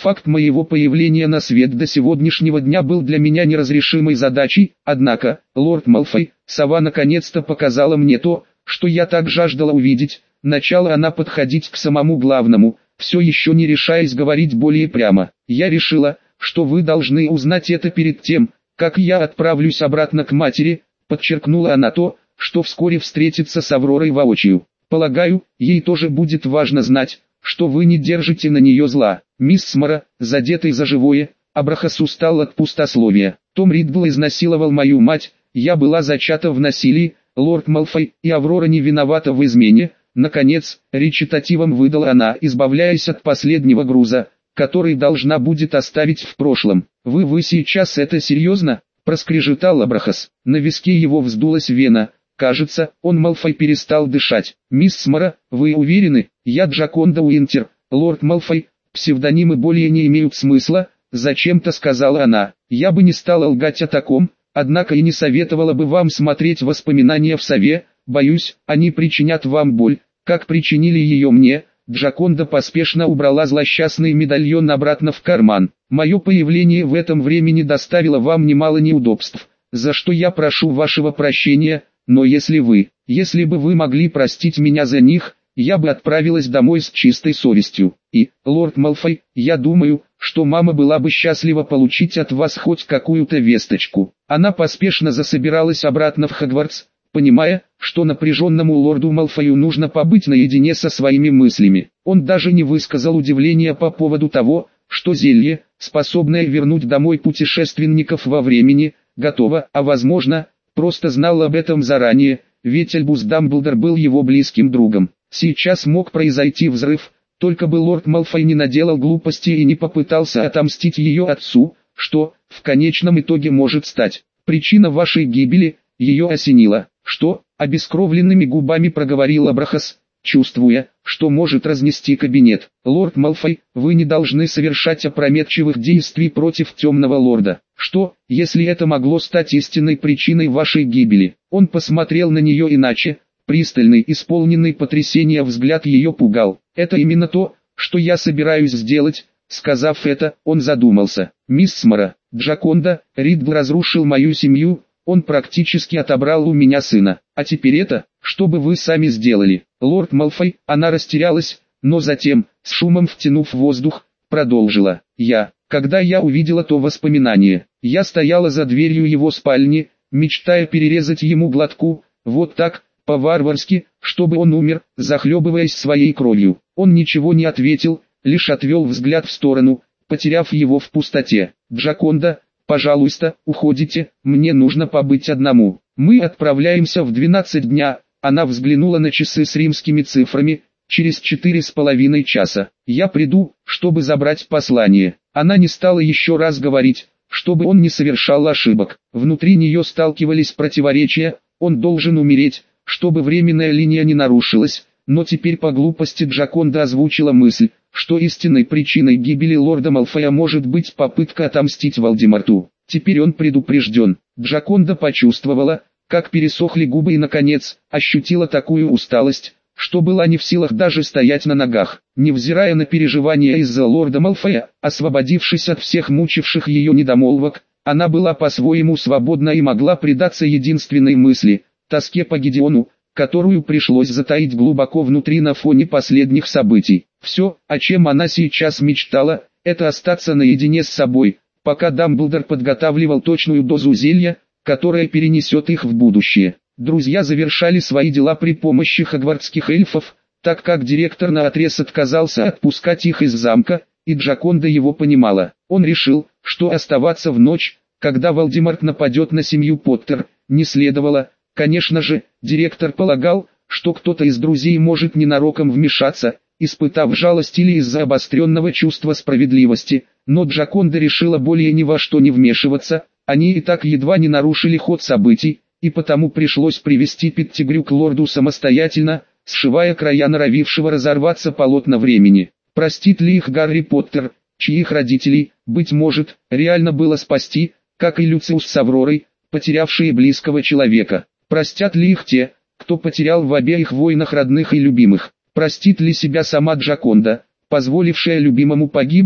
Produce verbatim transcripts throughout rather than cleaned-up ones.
Факт моего появления на свет до сегодняшнего дня был для меня неразрешимой задачей, однако, лорд Малфой, сова наконец-то показала мне то, что я так жаждала увидеть. Начала она подходить к самому главному, все еще не решаясь говорить более прямо. Я решила, что вы должны узнать это перед тем, как я отправлюсь обратно к матери, подчеркнула она то, что вскоре встретится с Авророй воочию. Полагаю, ей тоже будет важно знать, что вы не держите на нее зла. Мисс Мора, задетый за живое, Абрахас устал от пустословия. Том Риддл изнасиловал мою мать, я была зачата в насилии, лорд Малфой, и Аврора не виновата в измене. Наконец, речитативом выдала она, избавляясь от последнего груза, который должна будет оставить в прошлом. «Вы вы сейчас это серьезно?» – проскрежетал Абрахас. На виске его вздулась вена. Кажется, он Малфой перестал дышать. «Мисс Мора, вы уверены? Я Джаконда Уинтер, лорд Малфой. Псевдонимы более не имеют смысла», – зачем-то сказала она. «Я бы не стала лгать о таком, однако и не советовала бы вам смотреть воспоминания в сове. Боюсь, они причинят вам боль, как причинили ее мне». Джаконда поспешно убрала злосчастный медальон обратно в карман. «Мое появление в этом времени доставило вам немало неудобств, за что я прошу вашего прощения, но если вы, если бы вы могли простить меня за них, я бы отправилась домой с чистой совестью. И, лорд Малфой, я думаю, что мама была бы счастлива получить от вас хоть какую-то весточку». Она поспешно засобиралась обратно в Хогвартс, понимая, что напряженному лорду Малфою нужно побыть наедине со своими мыслями. Он даже не высказал удивления по поводу того, что зелье, способное вернуть домой путешественников во времени, готово, а возможно, просто знал об этом заранее, ведь Альбус Дамблдор был его близким другом. Сейчас мог произойти взрыв, только бы лорд Малфой не наделал глупости и не попытался отомстить ее отцу, что, в конечном итоге может стать причиной вашей гибели. Ее осенило. «Что?» – обескровленными губами проговорил Абрахас, чувствуя, что может разнести кабинет. «Лорд Малфой, вы не должны совершать опрометчивых действий против темного лорда. Что, если это могло стать истинной причиной вашей гибели?» Он посмотрел на нее иначе, пристальный, исполненный потрясения взгляд ее пугал. «Это именно то, что я собираюсь сделать». Сказав это, он задумался. «Мисс Мора, Джаконда, Риддл разрушил мою семью. Он практически отобрал у меня сына. А теперь это, что бы вы сами сделали?» Лорд Малфой, она растерялась, но затем, с шумом втянув воздух, продолжила. «Я, когда я увидела то воспоминание, я стояла за дверью его спальни, мечтая перерезать ему глотку, вот так, по-варварски, чтобы он умер, захлебываясь своей кровью». Он ничего не ответил, лишь отвел взгляд в сторону, потеряв его в пустоте. «Джаконда, пожалуйста, уходите, мне нужно побыть одному. Мы отправляемся в двенадцать дня». Она взглянула на часы с римскими цифрами. «Через четыре с половиной часа. Я приду, чтобы забрать послание». Она не стала еще раз говорить, чтобы он не совершал ошибок. Внутри нее сталкивались противоречия. Он должен умереть, чтобы временная линия не нарушилась. Но теперь по глупости Джаконда озвучила мысль, что истинной причиной гибели лорда Малфоя может быть попытка отомстить Волдеморту. Теперь он предупрежден. Джаконда почувствовала, как пересохли губы и наконец, ощутила такую усталость, что была не в силах даже стоять на ногах. Невзирая на переживания из-за лорда Малфоя, освободившись от всех мучивших ее недомолвок, она была по-своему свободна и могла предаться единственной мысли – тоске по Гидеону, которую пришлось затаить глубоко внутри на фоне последних событий. Все, о чем она сейчас мечтала, это остаться наедине с собой, пока Дамблдор подготавливал точную дозу зелья, которая перенесет их в будущее. Друзья завершали свои дела при помощи хогвартских эльфов, так как директор наотрез отказался отпускать их из замка, и Джаконда его понимала. Он решил, что оставаться в ночь, когда Волдеморт нападет на семью Поттер, не следовало. Конечно же, директор полагал, что кто-то из друзей может ненароком вмешаться, испытав жалость или из-за обостренного чувства справедливости, но Джаконда решила более ни во что не вмешиваться. Они и так едва не нарушили ход событий, и потому пришлось привести Петтигрю к лорду самостоятельно, сшивая края норовившего разорваться полотна времени. Простит ли их Гарри Поттер, чьих родителей, быть может, реально было спасти, как и Люциус с Авророй, потерявшие близкого человека? Простят ли их те, кто потерял в обеих войнах родных и любимых? Простит ли себя сама Джаконда, позволившая любимому погибнуть?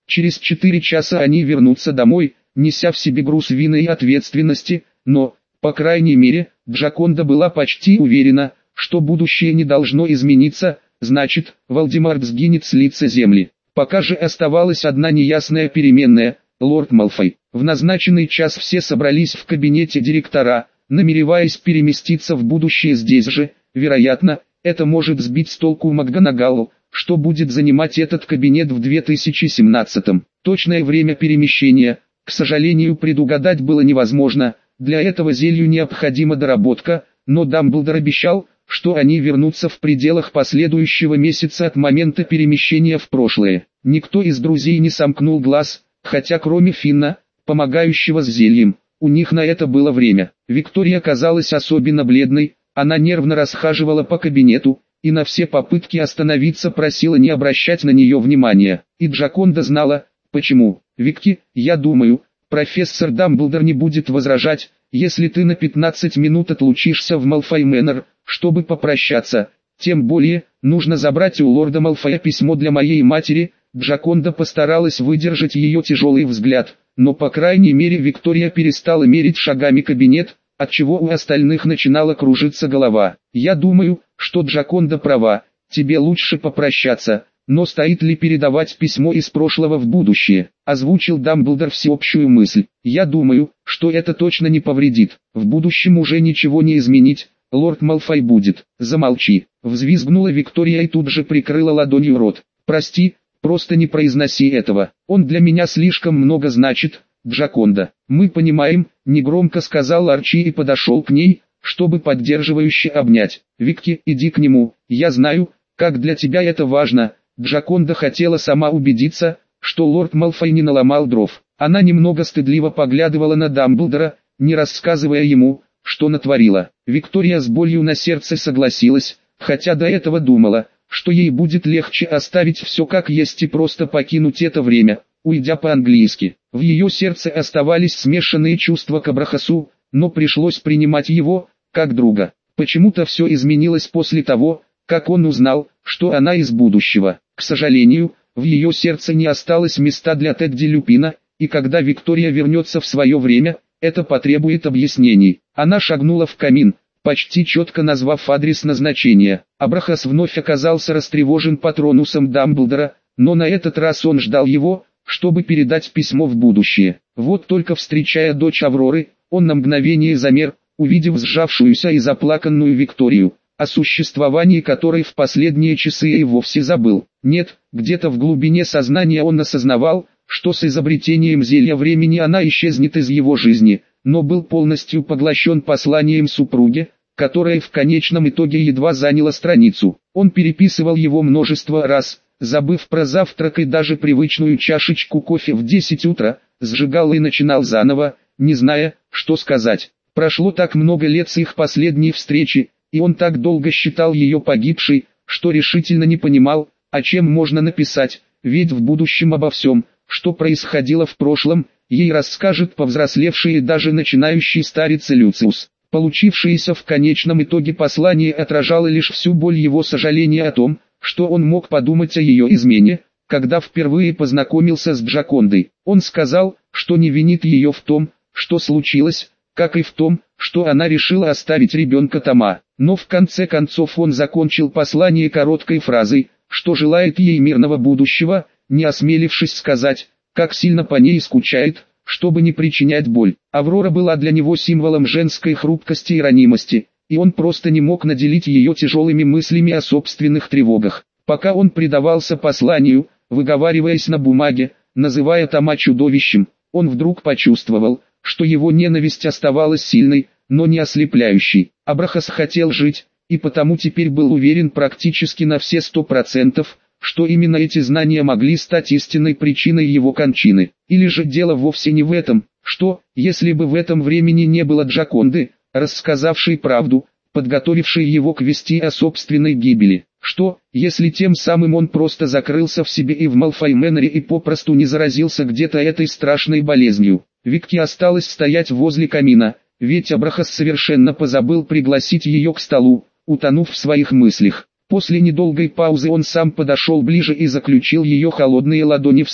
Через четыре часа они вернутся домой, неся в себе груз вины и ответственности, но, по крайней мере, Джаконда была почти уверена, что будущее не должно измениться, значит, Волдемарт сгинет с лица земли. Пока же оставалась одна неясная переменная – лорд Малфой. В назначенный час все собрались в кабинете директора, намереваясь переместиться в будущее здесь же. Вероятно, это может сбить с толку МакГонагалл, что будет занимать этот кабинет в две тысячи семнадцатом. Точное время перемещения, к сожалению, предугадать было невозможно, для этого зелью необходима доработка, но Дамблдор обещал, что они вернутся в пределах последующего месяца от момента перемещения в прошлое. Никто из друзей не сомкнул глаз, хотя кроме Финна, помогающего с зельем, у них на это было время. Виктория казалась особенно бледной, она нервно расхаживала по кабинету, и на все попытки остановиться просила не обращать на нее внимания. И Джаконда знала, почему. «Викки, я думаю, профессор Дамблдор не будет возражать, если ты на пятнадцать минут отлучишься в Малфой Мэннер, чтобы попрощаться. Тем более, нужно забрать у лорда Малфоя письмо для моей матери». Джаконда постаралась выдержать ее тяжелый взгляд, но по крайней мере Виктория перестала мерить шагами кабинет, отчего у остальных начинала кружиться голова. «Я думаю, что Джаконда права, тебе лучше попрощаться, но стоит ли передавать письмо из прошлого в будущее?» Озвучил Дамблдор всеобщую мысль. «Я думаю, что это точно не повредит, в будущем уже ничего не изменить, лорд Малфой будет». «Замолчи», взвизгнула Виктория и тут же прикрыла ладонью рот. «Прости, просто не произноси этого, он для меня слишком много значит, Джаконда». «Мы понимаем», негромко сказал Арчи и подошел к ней, чтобы поддерживающе обнять. «Викки, иди к нему, я знаю, как для тебя это важно». Джаконда хотела сама убедиться, что лорд Малфой не наломал дров. Она немного стыдливо поглядывала на Дамблдора, не рассказывая ему, что натворила. Виктория с болью на сердце согласилась, хотя до этого думала, что ей будет легче оставить все как есть и просто покинуть это время, уйдя по-английски. В ее сердце оставались смешанные чувства к Абрахасу, но пришлось принимать его, как друга. Почему-то все изменилось после того, как он узнал, что она из будущего. К сожалению, в ее сердце не осталось места для Тедди Люпина, и когда Виктория вернется в свое время, это потребует объяснений. Она шагнула в камин, почти четко назвав адрес назначения. Абрахас вновь оказался растревожен патронусом Дамблдора, но на этот раз он ждал его, чтобы передать письмо в будущее. Вот только встречая дочь Авроры, он на мгновение замер, увидев сжавшуюся и заплаканную Викторию, о существовании которой в последние часы и вовсе забыл. Нет, где-то в глубине сознания он осознавал, что с изобретением зелья времени она исчезнет из его жизни, но был полностью поглощен посланием супруги, которое в конечном итоге едва заняло страницу. Он переписывал его множество раз, забыв про завтрак и даже привычную чашечку кофе в десять утра, сжигал и начинал заново, не зная, что сказать. Прошло так много лет с их последней встречи, и он так долго считал ее погибшей, что решительно не понимал, о чем можно написать, ведь в будущем обо всем, что происходило в прошлом, ей расскажет повзрослевший и даже начинающий стариться Люциус. Получившееся в конечном итоге послание отражало лишь всю боль его сожаления о том, что он мог подумать о ее измене, когда впервые познакомился с Джакондой. Он сказал, что не винит ее в том, что случилось, как и в том, что она решила оставить ребенка Тома. Но в конце концов он закончил послание короткой фразой, что желает ей мирного будущего, не осмелившись сказать, как сильно по ней скучает, чтобы не причинять боль. Аврора была для него символом женской хрупкости и ранимости, и он просто не мог наделить ее тяжелыми мыслями о собственных тревогах. Пока он предавался посланию, выговариваясь на бумаге, называя Тома чудовищем, он вдруг почувствовал, что его ненависть оставалась сильной, но не ослепляющей. Абрахас хотел жить, и потому теперь был уверен практически на все сто процентов, что именно эти знания могли стать истинной причиной его кончины. Или же дело вовсе не в этом, что, если бы в этом времени не было Джаконды, рассказавшей правду, подготовившей его к вести о собственной гибели, что, если тем самым он просто закрылся в себе и в Малфой Мэннере и попросту не заразился где-то этой страшной болезнью. Викки осталась стоять возле камина, ведь Абрахас совершенно позабыл пригласить ее к столу, утонув в своих мыслях. После недолгой паузы он сам подошел ближе и заключил ее холодные ладони в свои.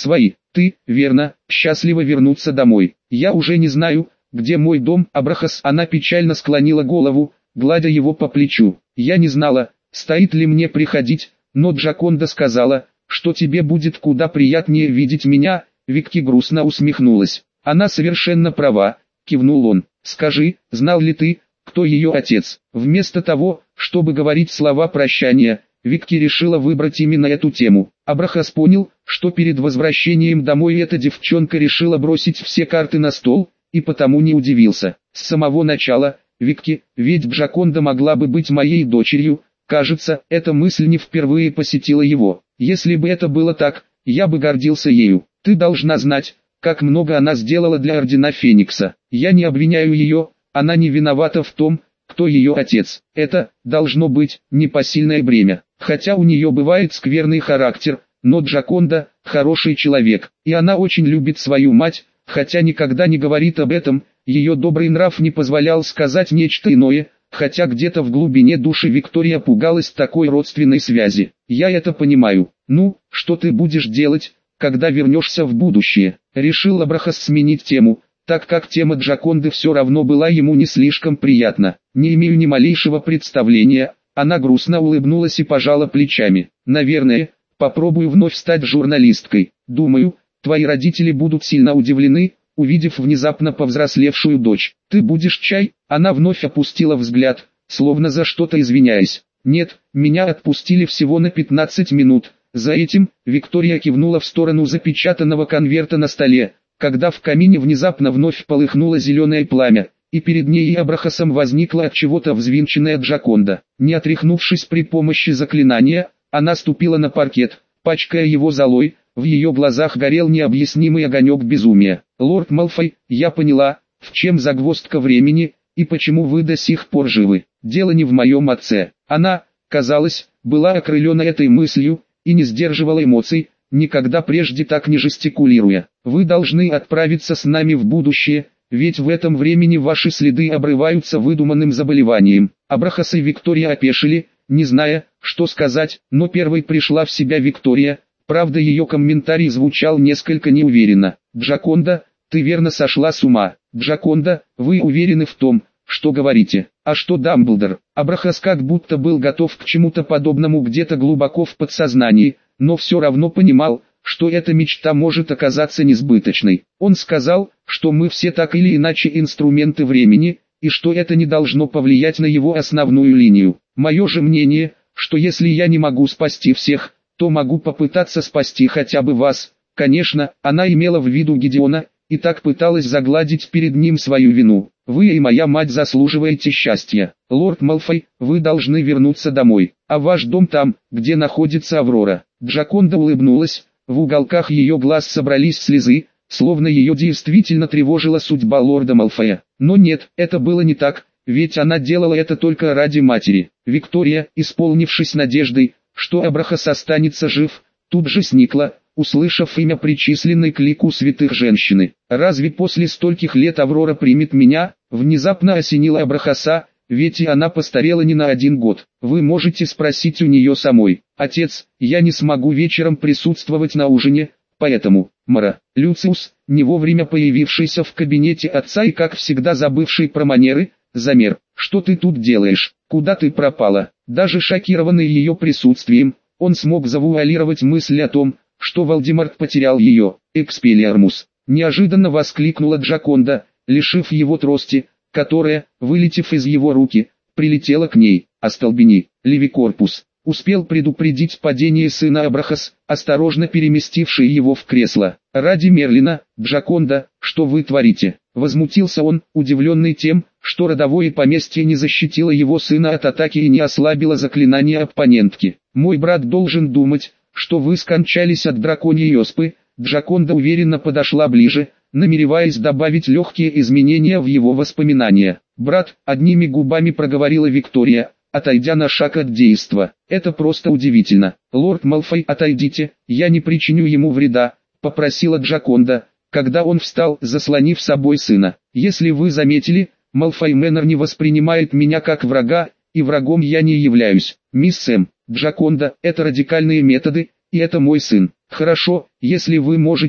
Ты, верно, счастливо вернуться домой. Я уже не знаю, где мой дом, Абрахас. Она печально склонила голову, гладя его по плечу. Я не знала, стоит ли мне приходить, но Джаконда сказала, что тебе будет куда приятнее видеть меня. Викки грустно усмехнулась. Она совершенно права, кивнул он. Скажи, знал ли ты, кто ее отец? Вместо того, чтобы говорить слова прощания, Викки решила выбрать именно эту тему. Абрахас понял, что перед возвращением домой эта девчонка решила бросить все карты на стол, и потому не удивился. С самого начала, Викки, ведь Джаконда могла бы быть моей дочерью, кажется, эта мысль не впервые посетила его. Если бы это было так, я бы гордился ею. Ты должна знать, как много она сделала для Ордена Феникса. Я не обвиняю ее, она не виновата в том, кто ее отец. Это, должно быть, непосильное бремя. Хотя у нее бывает скверный характер, но Джаконда – хороший человек, и она очень любит свою мать, хотя никогда не говорит об этом. Ее добрый нрав не позволял сказать нечто иное, хотя где-то в глубине души Виктория пугалась такой родственной связи. Я это понимаю. Ну, что ты будешь делать, когда вернешься в будущее? Решил Абрахас сменить тему, так как тема Джаконды все равно была ему не слишком приятна. Не имею ни малейшего представления. Она грустно улыбнулась и пожала плечами. Наверное, попробую вновь стать журналисткой. Думаю, твои родители будут сильно удивлены, увидев внезапно повзрослевшую дочь. Ты будешь чай? Она вновь опустила взгляд, словно за что-то извиняясь. Нет, меня отпустили всего на пятнадцать минут. За этим, Виктория кивнула в сторону запечатанного конверта на столе, когда в камине внезапно вновь полыхнуло зеленое пламя, и перед ней и Абрахасом возникла от чего-то взвинченная Джаконда. Не отряхнувшись при помощи заклинания, она ступила на паркет, пачкая его золой. В ее глазах горел необъяснимый огонек безумия. «Лорд Малфой, я поняла, в чем загвоздка времени, и почему вы до сих пор живы. Дело не в моем отце». Она, казалось, была окрылена этой мыслью, и не сдерживала эмоций, никогда прежде так не жестикулируя. «Вы должны отправиться с нами в будущее, ведь в этом времени ваши следы обрываются выдуманным заболеванием». Абрахас и Виктория опешили, не зная, что сказать, но первой пришла в себя Виктория. Правда, ее комментарий звучал несколько неуверенно. «Джаконда, ты верно сошла с ума. Джаконда, вы уверены в том, что говорите? А что Дамблдор?» Абрахас как будто был готов к чему-то подобному где-то глубоко в подсознании, но все равно понимал, что эта мечта может оказаться несбыточной. Он сказал, что мы все так или иначе инструменты времени, и что это не должно повлиять на его основную линию. Мое же мнение, что если я не могу спасти всех, то могу попытаться спасти хотя бы вас. Конечно, она имела в виду Гедеона, и так пыталась загладить перед ним свою вину. Вы и моя мать заслуживаете счастья. Лорд Малфой, вы должны вернуться домой, а ваш дом там, где находится Аврора. Джаконда улыбнулась, в уголках ее глаз собрались слезы, словно ее действительно тревожила судьба лорда Малфоя. Но нет, это было не так, ведь она делала это только ради матери. Виктория, исполнившись надеждой, что Абрахас останется жив, тут же сникла, услышав имя причисленной к лику святых женщины. «Разве после стольких лет Аврора примет меня?» Внезапно осенила Абрахаса, ведь и она постарела не на один год. Вы можете спросить у нее самой. «Отец, я не смогу вечером присутствовать на ужине, поэтому...» Мара, Люциус, не вовремя появившийся в кабинете отца и как всегда забывший про манеры, замер. «Что ты тут делаешь? Куда ты пропала?» Даже шокированный ее присутствием, он смог завуалировать мысль о том, что Волдеморт потерял ее. «Экспеллиармус!» — неожиданно воскликнула Джаконда, лишив его трости, которая, вылетев из его руки, прилетела к ней. «Остолбени, Левикорпус!» — успел предупредить падение сына Абрахас, осторожно переместивший его в кресло. «Ради Мерлина, Джаконда, что вы творите?» Возмутился он, удивленный тем, что родовое поместье не защитило его сына от атаки и не ослабило заклинание оппонентки. «Мой брат должен думать, что вы скончались от драконьей оспы». Джаконда уверенно подошла ближе, намереваясь добавить легкие изменения в его воспоминания. «Брат», — одними губами проговорила Виктория, отойдя на шаг от действа. «Это просто удивительно. Лорд Малфой, отойдите, я не причиню ему вреда», — попросила Джаконда, когда он встал, заслонив собой сына. «Если вы заметили, Малфой Мэннер не воспринимает меня как врага, и врагом я не являюсь. Мисс Сэм, Джаконда, это радикальные методы, и это мой сын. Хорошо, если вы можете,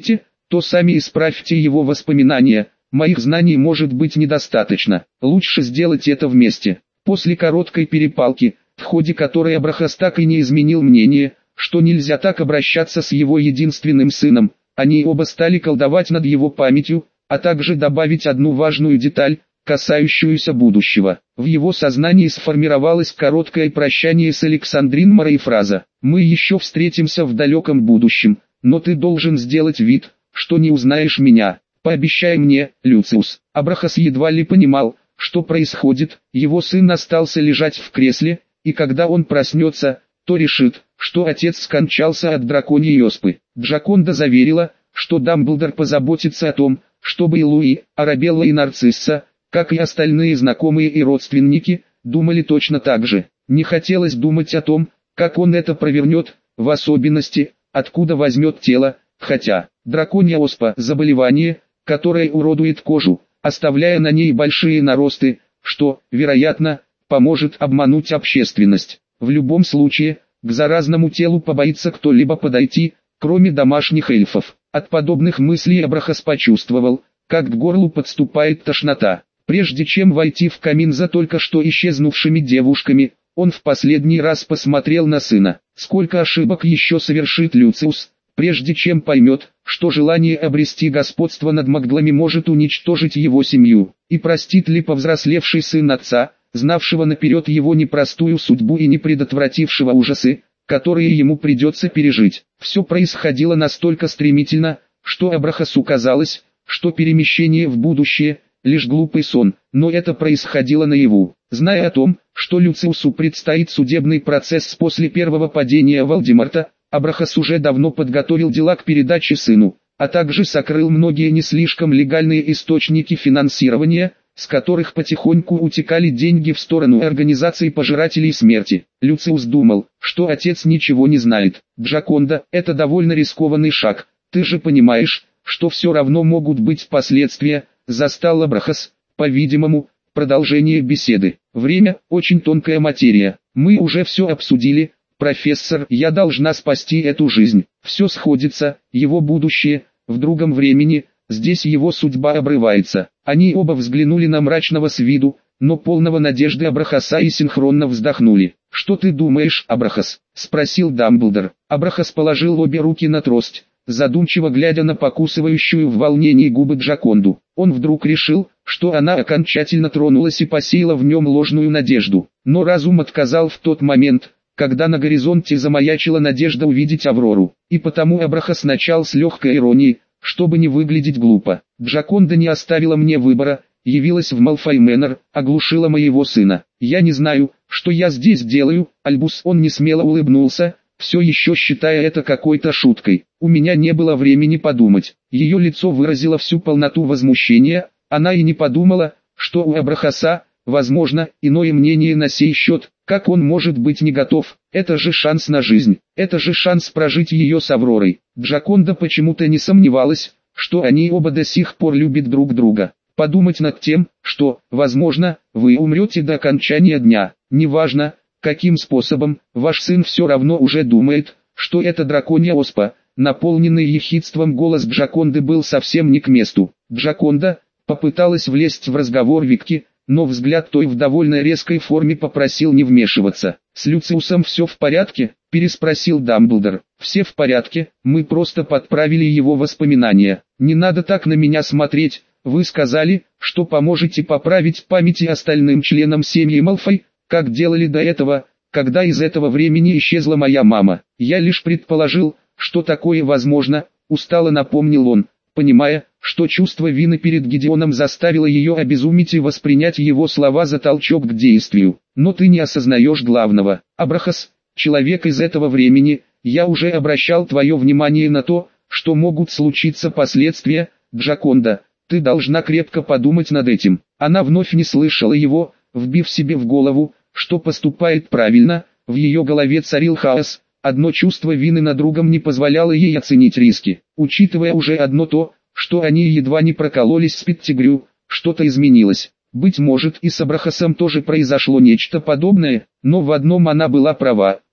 то сами исправьте его воспоминания, моих знаний может быть недостаточно, лучше сделать это вместе. После короткой перепалки, в ходе которой Абрахас так и не изменил мнение, что нельзя так обращаться с его единственным сыном, они оба стали колдовать над его памятью, а также добавить одну важную деталь, касающуюся будущего. В его сознании сформировалось короткое прощание с Александрин Мора и фраза: «Мы еще встретимся в далеком будущем, но ты должен сделать вид, что не узнаешь меня. Пообещай мне, Люциус». Абрахас едва ли понимал, что происходит, его сын остался лежать в кресле, и когда он проснется, то решит, что отец скончался от драконьей оспы. Джаконда заверила, что Дамблдор позаботится о том, чтобы и Луи, Арабелла и Нарцисса, как и остальные знакомые и родственники, думали точно так же. Не хотелось думать о том, как он это провернет, в особенности, откуда возьмет тело, хотя драконья оспа – заболевание, которое уродует кожу, оставляя на ней большие наросты, что, вероятно, поможет обмануть общественность. В любом случае, к заразному телу побоится кто-либо подойти, кроме домашних эльфов. От подобных мыслей Абрахас почувствовал, как к горлу подступает тошнота. Прежде чем войти в камин за только что исчезнувшими девушками, он в последний раз посмотрел на сына. Сколько ошибок еще совершит Люциус, прежде чем поймет, что желание обрести господство над маглами может уничтожить его семью, и простит ли повзрослевший сын отца, знавшего наперед его непростую судьбу и не предотвратившего ужасы, которые ему придется пережить. Все происходило настолько стремительно, что Абрахасу казалось, что перемещение в будущее – лишь глупый сон, но это происходило наяву. Зная о том, что Люциусу предстоит судебный процесс после первого падения Волдеморта, Абрахас уже давно подготовил дела к передаче сыну, а также сокрыл многие не слишком легальные источники финансирования, с которых потихоньку утекали деньги в сторону организации пожирателей смерти. Люциус думал, что отец ничего не знает. Джаконда, это довольно рискованный шаг, ты же понимаешь, что все равно могут быть последствия, застал Абрахас, по-видимому, продолжение беседы. Время – очень тонкая материя. Мы уже все обсудили, профессор, я должна спасти эту жизнь. Все сходится, его будущее, в другом времени, здесь его судьба обрывается. Они оба взглянули на мрачного с виду, но полного надежды Абрахаса и синхронно вздохнули. «Что ты думаешь, Абрахас?» – спросил Дамблдор. Абрахас положил обе руки на трость, задумчиво глядя на покусывающую в волнении губы Джаконду. Он вдруг решил, что она окончательно тронулась и посеяла в нем ложную надежду. Но разум отказал в тот момент, когда на горизонте замаячила надежда увидеть Аврору. И потому Абрахас начал с легкой иронии, чтобы не выглядеть глупо. Джаконда не оставила мне выбора, явилась в Малфой Мэннер, оглушила моего сына. Я не знаю, что я здесь делаю, Альбус. Он несмело улыбнулся, все еще считая это какой-то шуткой. У меня не было времени подумать. Ее лицо выразило всю полноту возмущения, она и не подумала, что у Абрахаса, возможно, иное мнение на сей счет, как он может быть не готов. Это же шанс на жизнь, это же шанс прожить ее с Авророй. Джаконда почему-то не сомневалась, что они оба до сих пор любят друг друга. Подумать над тем, что, возможно, вы умрете до окончания дня, неважно, каким способом, ваш сын все равно уже думает, что это драконья оспа. Наполненный ехидством голос Джаконды был совсем не к месту. Джаконда попыталась влезть в разговор Викки, но взгляд той в довольно резкой форме попросил не вмешиваться. «С Люциусом все в порядке?» – переспросил Дамблдор. «Все в порядке, мы просто подправили его воспоминания. Не надо так на меня смотреть, вы сказали, что поможете поправить памяти остальным членам семьи Малфой, как делали до этого, когда из этого времени исчезла моя мама. Я лишь предположил, что такое возможно», – устало напомнил он, понимая, что чувство вины перед Гедеоном заставило ее обезуметь и воспринять его слова за толчок к действию. «Но ты не осознаешь главного. Абрахас, человек из этого времени, я уже обращал твое внимание на то, что могут случиться последствия. Джаконда, ты должна крепко подумать над этим». Она вновь не слышала его, вбив себе в голову, что поступает правильно. В ее голове царил хаос. Одно чувство вины над другом не позволяло ей оценить риски. Учитывая уже одно то, что они едва не прокололись с Петтигрю, что-то изменилось. Быть может, и с Абрахасом тоже произошло нечто подобное, но в одном она была права.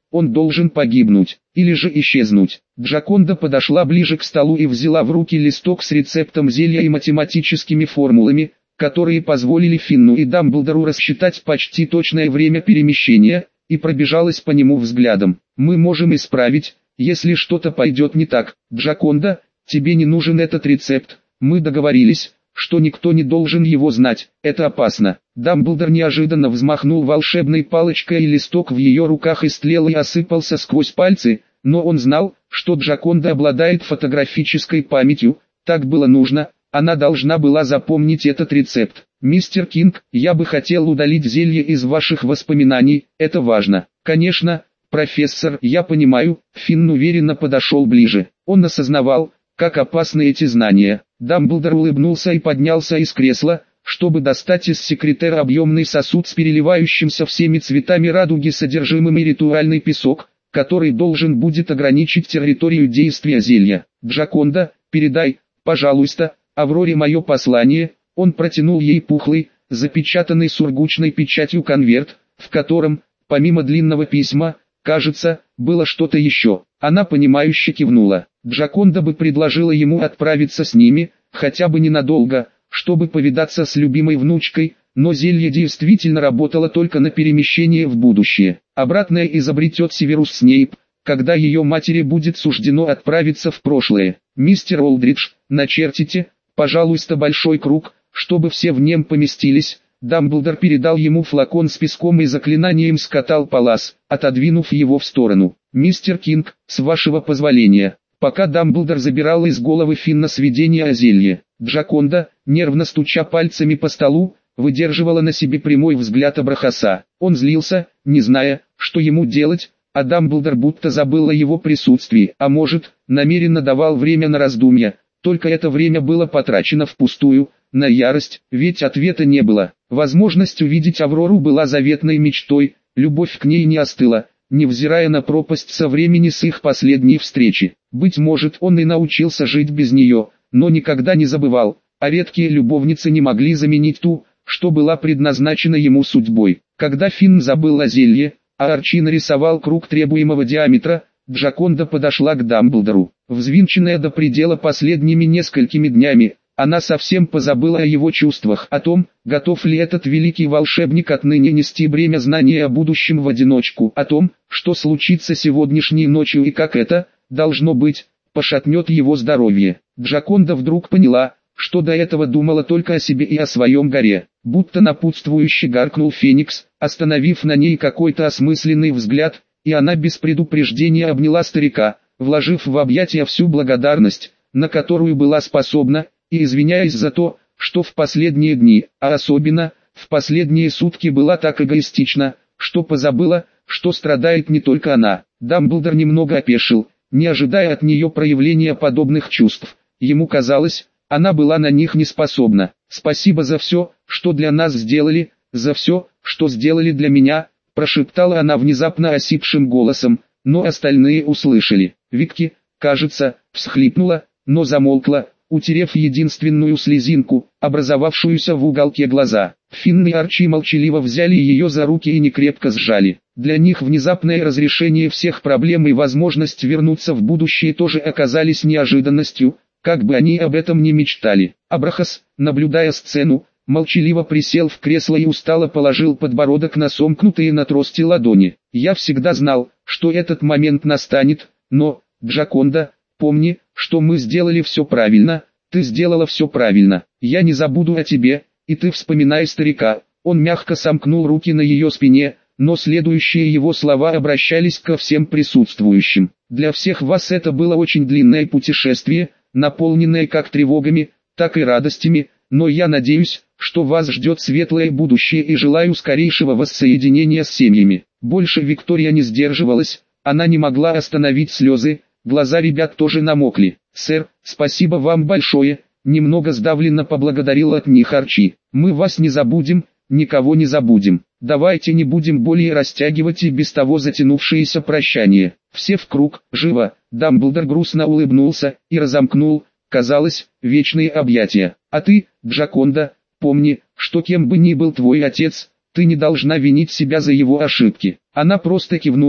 он должен погибнуть, или же исчезнуть. Джаконда подошла ближе к столу и взяла в руки листок с рецептом зелья и математическими формулами, которые позволили Финну и Дамблдору рассчитать почти точное время перемещения, и пробежалась по нему взглядом. «Мы можем исправить, если что-то пойдет не так. Джаконда, тебе не нужен этот рецепт, мы договорились, что никто не должен его знать, это опасно». Дамблдор неожиданно взмахнул волшебной палочкой, и листок в ее руках истлел и осыпался сквозь пальцы, но он знал, что Джаконда обладает фотографической памятью, так было нужно, она должна была запомнить этот рецепт. «Мистер Кинг, я бы хотел удалить зелье из ваших воспоминаний, это важно». «Конечно, профессор, я понимаю». Финн уверенно подошел ближе. Он осознавал, как опасны эти знания. Дамблдор улыбнулся и поднялся из кресла, чтобы достать из секретера объемный сосуд с переливающимся всеми цветами радуги содержимым и ритуальный песок, который должен будет ограничить территорию действия зелья. «Джаконда, передай, пожалуйста, Авроре мое послание». Он протянул ей пухлый, запечатанный сургучной печатью конверт, в котором, помимо длинного письма, кажется, было что-то еще. Она понимающе кивнула. Джаконда бы предложила ему отправиться с ними, хотя бы ненадолго, чтобы повидаться с любимой внучкой, но зелье действительно работало только на перемещение в будущее. Обратное изобретет Северус Снейп, когда ее матери будет суждено отправиться в прошлое. «Мистер Олдридж, начертите, пожалуйста, большой круг, чтобы все в нем поместились». Дамблдор передал ему флакон с песком и заклинанием скатал палас, отодвинув его в сторону. «Мистер Кинг, с вашего позволения». Пока Дамблдор забирал из головы Финна сведения о зелье, Джаконда, нервно стуча пальцами по столу, выдерживала на себе прямой взгляд Абрахаса. Он злился, не зная, что ему делать, а Дамблдор будто забыл о его присутствии, а может, намеренно давал время на раздумья, только это время было потрачено впустую, на ярость, ведь ответа не было. Возможность увидеть Аврору была заветной мечтой, любовь к ней не остыла, невзирая на пропасть со времени с их последней встречи. Быть может, он и научился жить без нее, но никогда не забывал, а редкие любовницы не могли заменить ту, что была предназначена ему судьбой. Когда Финн забыл о зелье, а Арчи нарисовал круг требуемого диаметра, Джаконда подошла к Дамблдору. Взвинченная до предела последними несколькими днями, она совсем позабыла о его чувствах, о том, готов ли этот великий волшебник отныне нести бремя знания о будущем в одиночку, о том, что случится сегодняшней ночью и как это, должно быть, пошатнет его здоровье. Джаконда вдруг поняла, что до этого думала только о себе и о своем горе. Будто напутствующе гаркнул Феникс, остановив на ней какой-то осмысленный взгляд, и она без предупреждения обняла старика, вложив в объятия всю благодарность, на которую была способна, и извиняясь за то, что в последние дни, а особенно, в последние сутки была так эгоистична, что позабыла, что страдает не только она. Дамблдор немного опешил, не ожидая от нее проявления подобных чувств. Ему казалось, она была на них не способна. «Спасибо за все, что для нас сделали, за все, что сделали для меня», прошептала она внезапно осипшим голосом, но остальные услышали. Викки, кажется, всхлипнула, но замолкла, утерев единственную слезинку, образовавшуюся в уголке глаза. Финн и Арчи молчаливо взяли ее за руки и некрепко сжали. Для них внезапное разрешение всех проблем и возможность вернуться в будущее тоже оказались неожиданностью, как бы они об этом ни мечтали. Абрахас, наблюдая сцену, молчаливо присел в кресло и устало положил подбородок на сомкнутые на трости ладони. «Я всегда знал, что этот момент настанет, но, Джаконда, помни, что мы сделали все правильно, ты сделала все правильно. Я не забуду о тебе, и ты вспоминай старика». Он мягко сомкнул руки на ее спине, но следующие его слова обращались ко всем присутствующим. «Для всех вас это было очень длинное путешествие, наполненное как тревогами, так и радостями, но я надеюсь, что вас ждет светлое будущее и желаю скорейшего воссоединения с семьями». Больше Виктория не сдерживалась, она не могла остановить слезы, глаза ребят тоже намокли. «Сэр, спасибо вам большое», немного сдавленно поблагодарил от них Арчи. «Мы вас не забудем, никого не забудем. Давайте не будем более растягивать и без того затянувшееся прощание. Все в круг, живо». Дамблдор грустно улыбнулся и разомкнул, казалось, вечные объятия. «А ты, Джаконда, помни, что кем бы ни был твой отец, ты не должна винить себя за его ошибки». Она просто кивнула,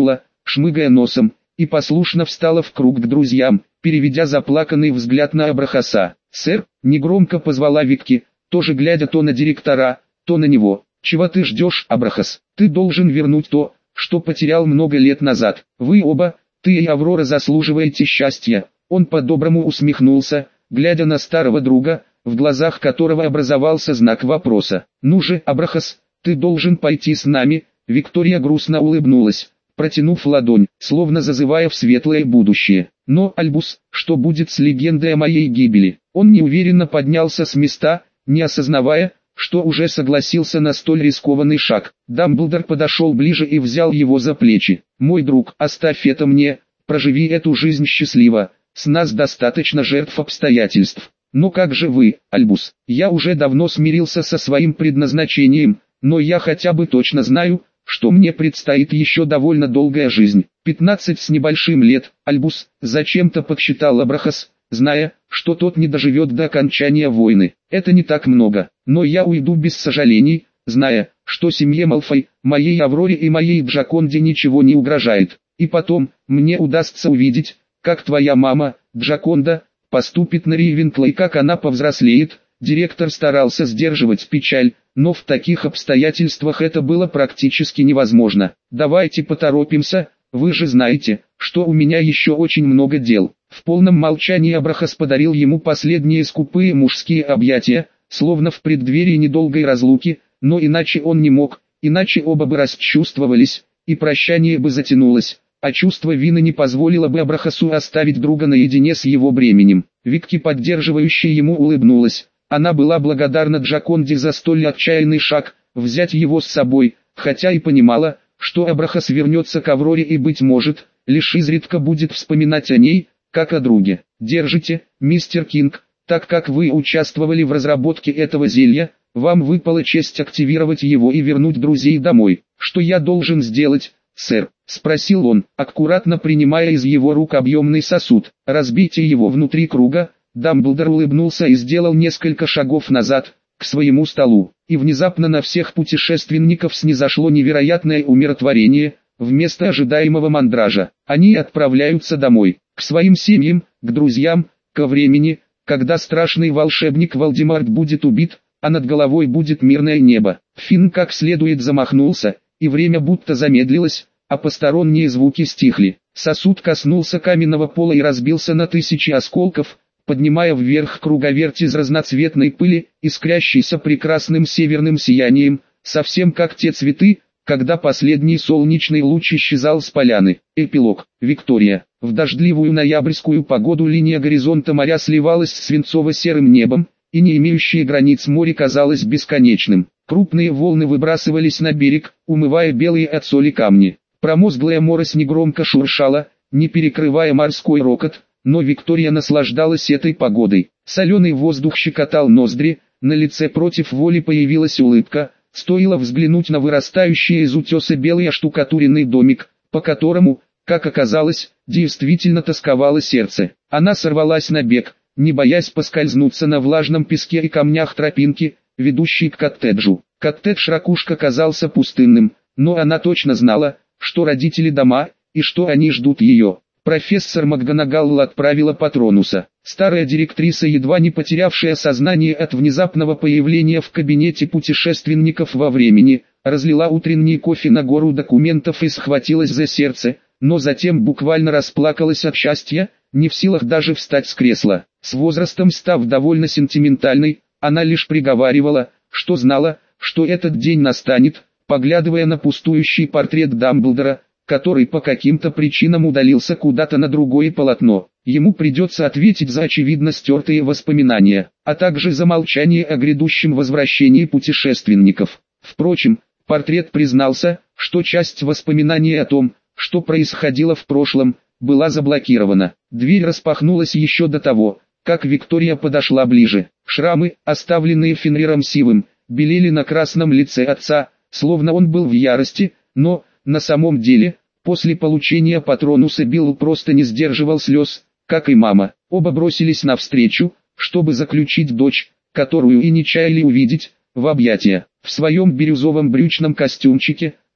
шмыгая носом, и послушно встала в круг к друзьям, переведя заплаканный взгляд на Абрахаса. «Сэр», — негромко позвала Викки, тоже глядя то на директора, то на него. «Чего ты ждешь, Абрахас? Ты должен вернуть то, что потерял много лет назад. Вы оба, ты и Аврора, заслуживаете счастья». Он по-доброму усмехнулся, глядя на старого друга, в глазах которого образовался знак вопроса. «Ну же, Абрахас, ты должен пойти с нами». Виктория грустно улыбнулась, протянув ладонь, словно зазывая в светлое будущее. «Но, Альбус, что будет с легендой о моей гибели?» Он неуверенно поднялся с места, не осознавая, что уже согласился на столь рискованный шаг. Дамблдор подошел ближе и взял его за плечи. «Мой друг, оставь это мне, проживи эту жизнь счастливо, с нас достаточно жертв обстоятельств». «Но как же вы, Альбус? Я уже давно смирился со своим предназначением, но я хотя бы точно знаю, что мне предстоит еще довольно долгая жизнь». «Пятнадцать с небольшим лет, Альбус», зачем-то подсчитал Абрахас, зная, что тот не доживет до окончания войны. «Это не так много, но я уйду без сожалений, зная, что семье Малфой, моей Авроре и моей Джаконде ничего не угрожает. И потом, мне удастся увидеть, как твоя мама, Джаконда, поступит на Рейвенкло и как она повзрослеет». Директор старался сдерживать печаль, но в таких обстоятельствах это было практически невозможно. «Давайте поторопимся, вы же знаете, что у меня еще очень много дел». В полном молчании Абрахас подарил ему последние скупые мужские объятия, словно в преддверии недолгой разлуки, но иначе он не мог, иначе оба бы расчувствовались, и прощание бы затянулось, а чувство вины не позволило бы Абрахасу оставить друга наедине с его бременем. Викки, поддерживающая ему, улыбнулась. Она была благодарна Джаконде за столь отчаянный шаг, взять его с собой, хотя и понимала, что Абрахас вернется к Авроре и, быть может, лишь изредка будет вспоминать о ней, как о друге. «Держите, мистер Кинг, так как вы участвовали в разработке этого зелья, вам выпала честь активировать его и вернуть друзей домой». «Что я должен сделать, сэр?» — спросил он, аккуратно принимая из его рук объемный сосуд. «Разбейте его внутри круга». Дамблдор улыбнулся и сделал несколько шагов назад, к своему столу, и внезапно на всех путешественников снизошло невероятное умиротворение. Вместо ожидаемого мандража, они отправляются домой, к своим семьям, к друзьям, ко времени, когда страшный волшебник Волдемарт будет убит, а над головой будет мирное небо. Финн как следует замахнулся, и время будто замедлилось, а посторонние звуки стихли. Сосуд коснулся каменного пола и разбился на тысячи осколков, поднимая вверх круговерть из разноцветной пыли, искрящейся прекрасным северным сиянием, совсем как те цветы, когда последний солнечный луч исчезал с поляны. Эпилог. Виктория. В дождливую ноябрьскую погоду линия горизонта моря сливалась с свинцово-серым небом, и не имеющее границ море казалось бесконечным. Крупные волны выбрасывались на берег, умывая белые от соли камни. Промозглая морось негромко шуршала, не перекрывая морской рокот, но Виктория наслаждалась этой погодой. Соленый воздух щекотал ноздри, на лице против воли появилась улыбка, стоило взглянуть на вырастающий из утеса белый оштукатуренный домик, по которому, как оказалось, действительно тосковало сердце. Она сорвалась на бег, не боясь поскользнуться на влажном песке и камнях тропинки, ведущей к коттеджу. Коттедж ракушка казался пустынным, но она точно знала, что родители дома, и что они ждут ее. Профессор МакГонагалл отправила Патронуса. Старая директриса, едва не потерявшая сознание от внезапного появления в кабинете путешественников во времени, разлила утренний кофе на гору документов и схватилась за сердце, но затем буквально расплакалась от счастья, не в силах даже встать с кресла. С возрастом став довольно сентиментальной, она лишь приговаривала, что знала, что этот день настанет, поглядывая на пустующий портрет Дамблдора, который по каким-то причинам удалился куда-то на другое полотно. Ему придется ответить за очевидно стертые воспоминания, а также за молчание о грядущем возвращении путешественников. Впрочем, портрет признался, что часть воспоминаний о том, что происходило в прошлом, была заблокирована. Дверь распахнулась еще до того, как Виктория подошла ближе. Шрамы, оставленные Фенриром Сивым, белели на красном лице отца, словно он был в ярости, но, на самом деле, после получения Патронуса Билл просто не сдерживал слез, как и мама. Оба бросились навстречу, чтобы заключить дочь, которую и не чаяли увидеть, в объятия. В своем бирюзовом брючном костюмчике,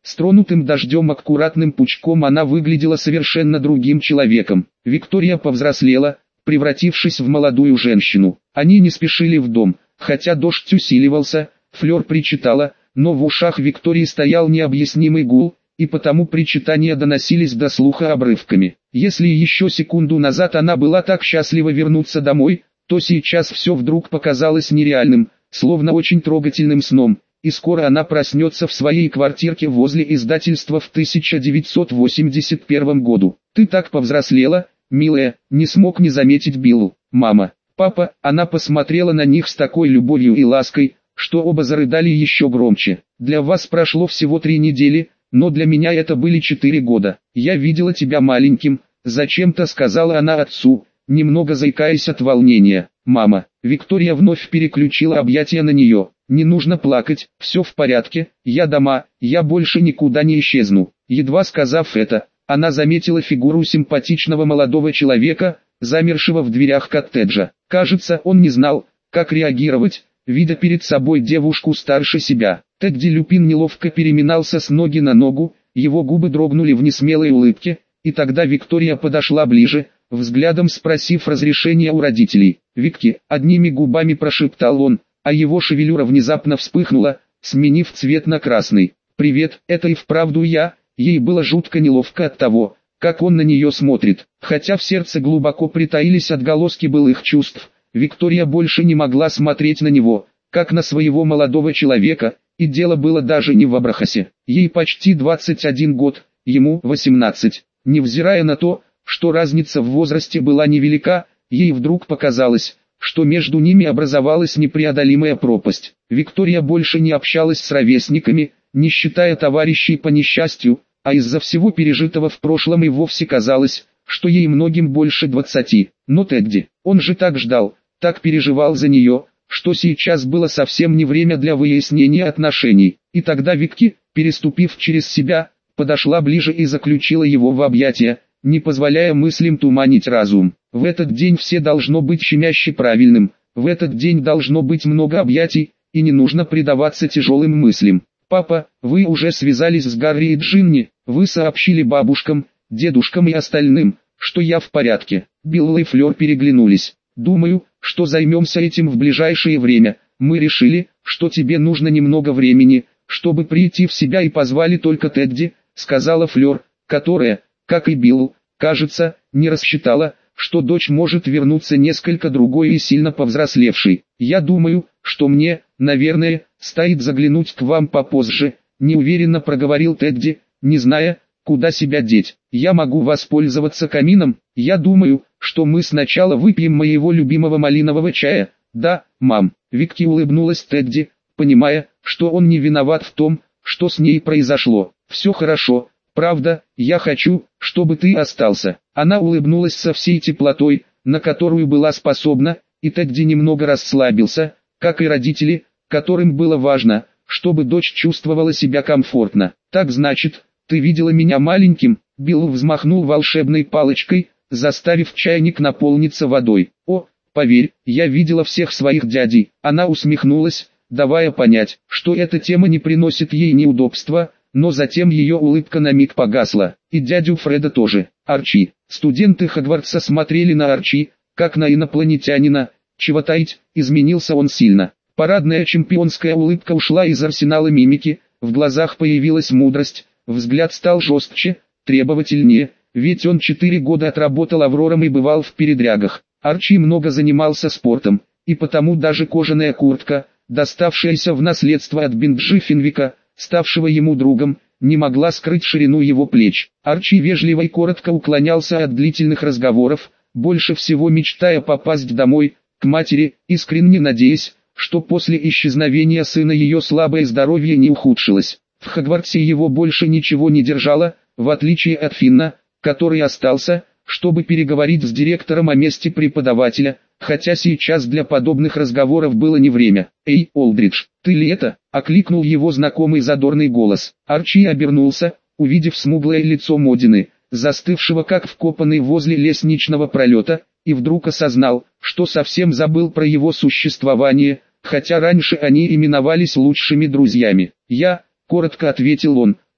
С тронутым дождем аккуратным пучком она выглядела совершенно другим человеком. Виктория повзрослела, превратившись в молодую женщину. Они не спешили в дом, хотя дождь усиливался, Флёр причитала, но в ушах Виктории стоял необъяснимый гул, и потому причитания доносились до слуха обрывками. Если еще секунду назад она была так счастлива вернуться домой, то сейчас все вдруг показалось нереальным, словно очень трогательным сном, и скоро она проснется в своей квартирке возле издательства в тысяча девятьсот восемьдесят первом году. «Ты так повзрослела, милая», не смог не заметить Билл. «Мама, папа», она посмотрела на них с такой любовью и лаской, что оба зарыдали еще громче. «Для вас прошло всего три недели, но для меня это были четыре года. Я видела тебя маленьким», зачем-то сказала она отцу, немного заикаясь от волнения. «Мама», Виктория вновь переключила объятия на нее. «Не нужно плакать, все в порядке, я дома, я больше никуда не исчезну». Едва сказав это, она заметила фигуру симпатичного молодого человека, замершего в дверях коттеджа. Кажется, он не знал, как реагировать, видя перед собой девушку старше себя. Тедди Люпин неловко переминался с ноги на ногу, его губы дрогнули в несмелой улыбке, и тогда Виктория подошла ближе, взглядом спросив разрешения у родителей. «Викки», одними губами прошептал он, а его шевелюра внезапно вспыхнула, сменив цвет на красный. «Привет, это и вправду я». Ей было жутко неловко от того, как он на нее смотрит. Хотя в сердце глубоко притаились отголоски былых чувств, Виктория больше не могла смотреть на него, как на своего молодого человека, и дело было даже не в Абрахасе. Ей почти двадцать один год, ему восемнадцать. Невзирая на то, что разница в возрасте была невелика, ей вдруг показалось, что между ними образовалась непреодолимая пропасть. Виктория больше не общалась с ровесниками, не считая товарищей по несчастью, а из-за всего пережитого в прошлом и вовсе казалось, что ей многим больше двадцати. Но Тедди, он же так ждал, так переживал за нее, что сейчас было совсем не время для выяснения отношений. И тогда Викки, переступив через себя, подошла ближе и заключила его в объятия, не позволяя мыслям туманить разум. В этот день все должно быть щемяще правильным, в этот день должно быть много объятий, и не нужно предаваться тяжелым мыслям. «Папа, вы уже связались с Гарри и Джинни, вы сообщили бабушкам, дедушкам и остальным, что я в порядке». Билл и Флёр переглянулись. «Думаю, что займемся этим в ближайшее время. Мы решили, что тебе нужно немного времени, чтобы прийти в себя, и позвали только Тедди», сказала Флёр, которая, как и Билл, кажется, не рассчитала, что дочь может вернуться несколько другой и сильно повзрослевшей. «Я думаю, что мне, наверное, стоит заглянуть к вам попозже», неуверенно проговорил Тедди, не зная, куда себя деть. «Я могу воспользоваться камином. Я думаю, что мы сначала выпьем моего любимого малинового чая». «Да, мам». Викки улыбнулась Тедди, понимая, что он не виноват в том, что с ней произошло. «Все хорошо. Правда, я хочу, чтобы ты остался». Она улыбнулась со всей теплотой, на которую была способна, и Тедди немного расслабился, как и родители, которым было важно, чтобы дочь чувствовала себя комфортно. «Так значит, ты видела меня маленьким?» Билл взмахнул волшебной палочкой, заставив чайник наполниться водой. «О, поверь, я видела всех своих дядей». Она усмехнулась, давая понять, что эта тема не приносит ей неудобства, но затем ее улыбка на миг погасла. И дядю Фреда тоже. Арчи. Студенты Хогвартса смотрели на Арчи, как на инопланетянина. Чего таить, изменился он сильно. Парадная чемпионская улыбка ушла из арсенала мимики, в глазах появилась мудрость, взгляд стал жестче, требовательнее, ведь он четыре года отработал Аврором и бывал в передрягах. Арчи много занимался спортом, и потому даже кожаная куртка, доставшаяся в наследство от Бинджи Финвика, ставшего ему другом, не могла скрыть ширину его плеч. Арчи вежливо и коротко уклонялся от длительных разговоров, больше всего мечтая попасть домой, к матери, искренне надеясь, что после исчезновения сына ее слабое здоровье не ухудшилось. В Хогвартсе его больше ничего не держало, в отличие от Финна, который остался, чтобы переговорить с директором о месте преподавателя, хотя сейчас для подобных разговоров было не время. «Эй, Олдридж, ты ли это?» — окликнул его знакомый задорный голос. Арчи обернулся, увидев смуглое лицо Модины, застывшего как вкопанный возле лестничного пролета, и вдруг осознал, что совсем забыл про его существование, хотя раньше они именовались лучшими друзьями. «Я», — коротко ответил он,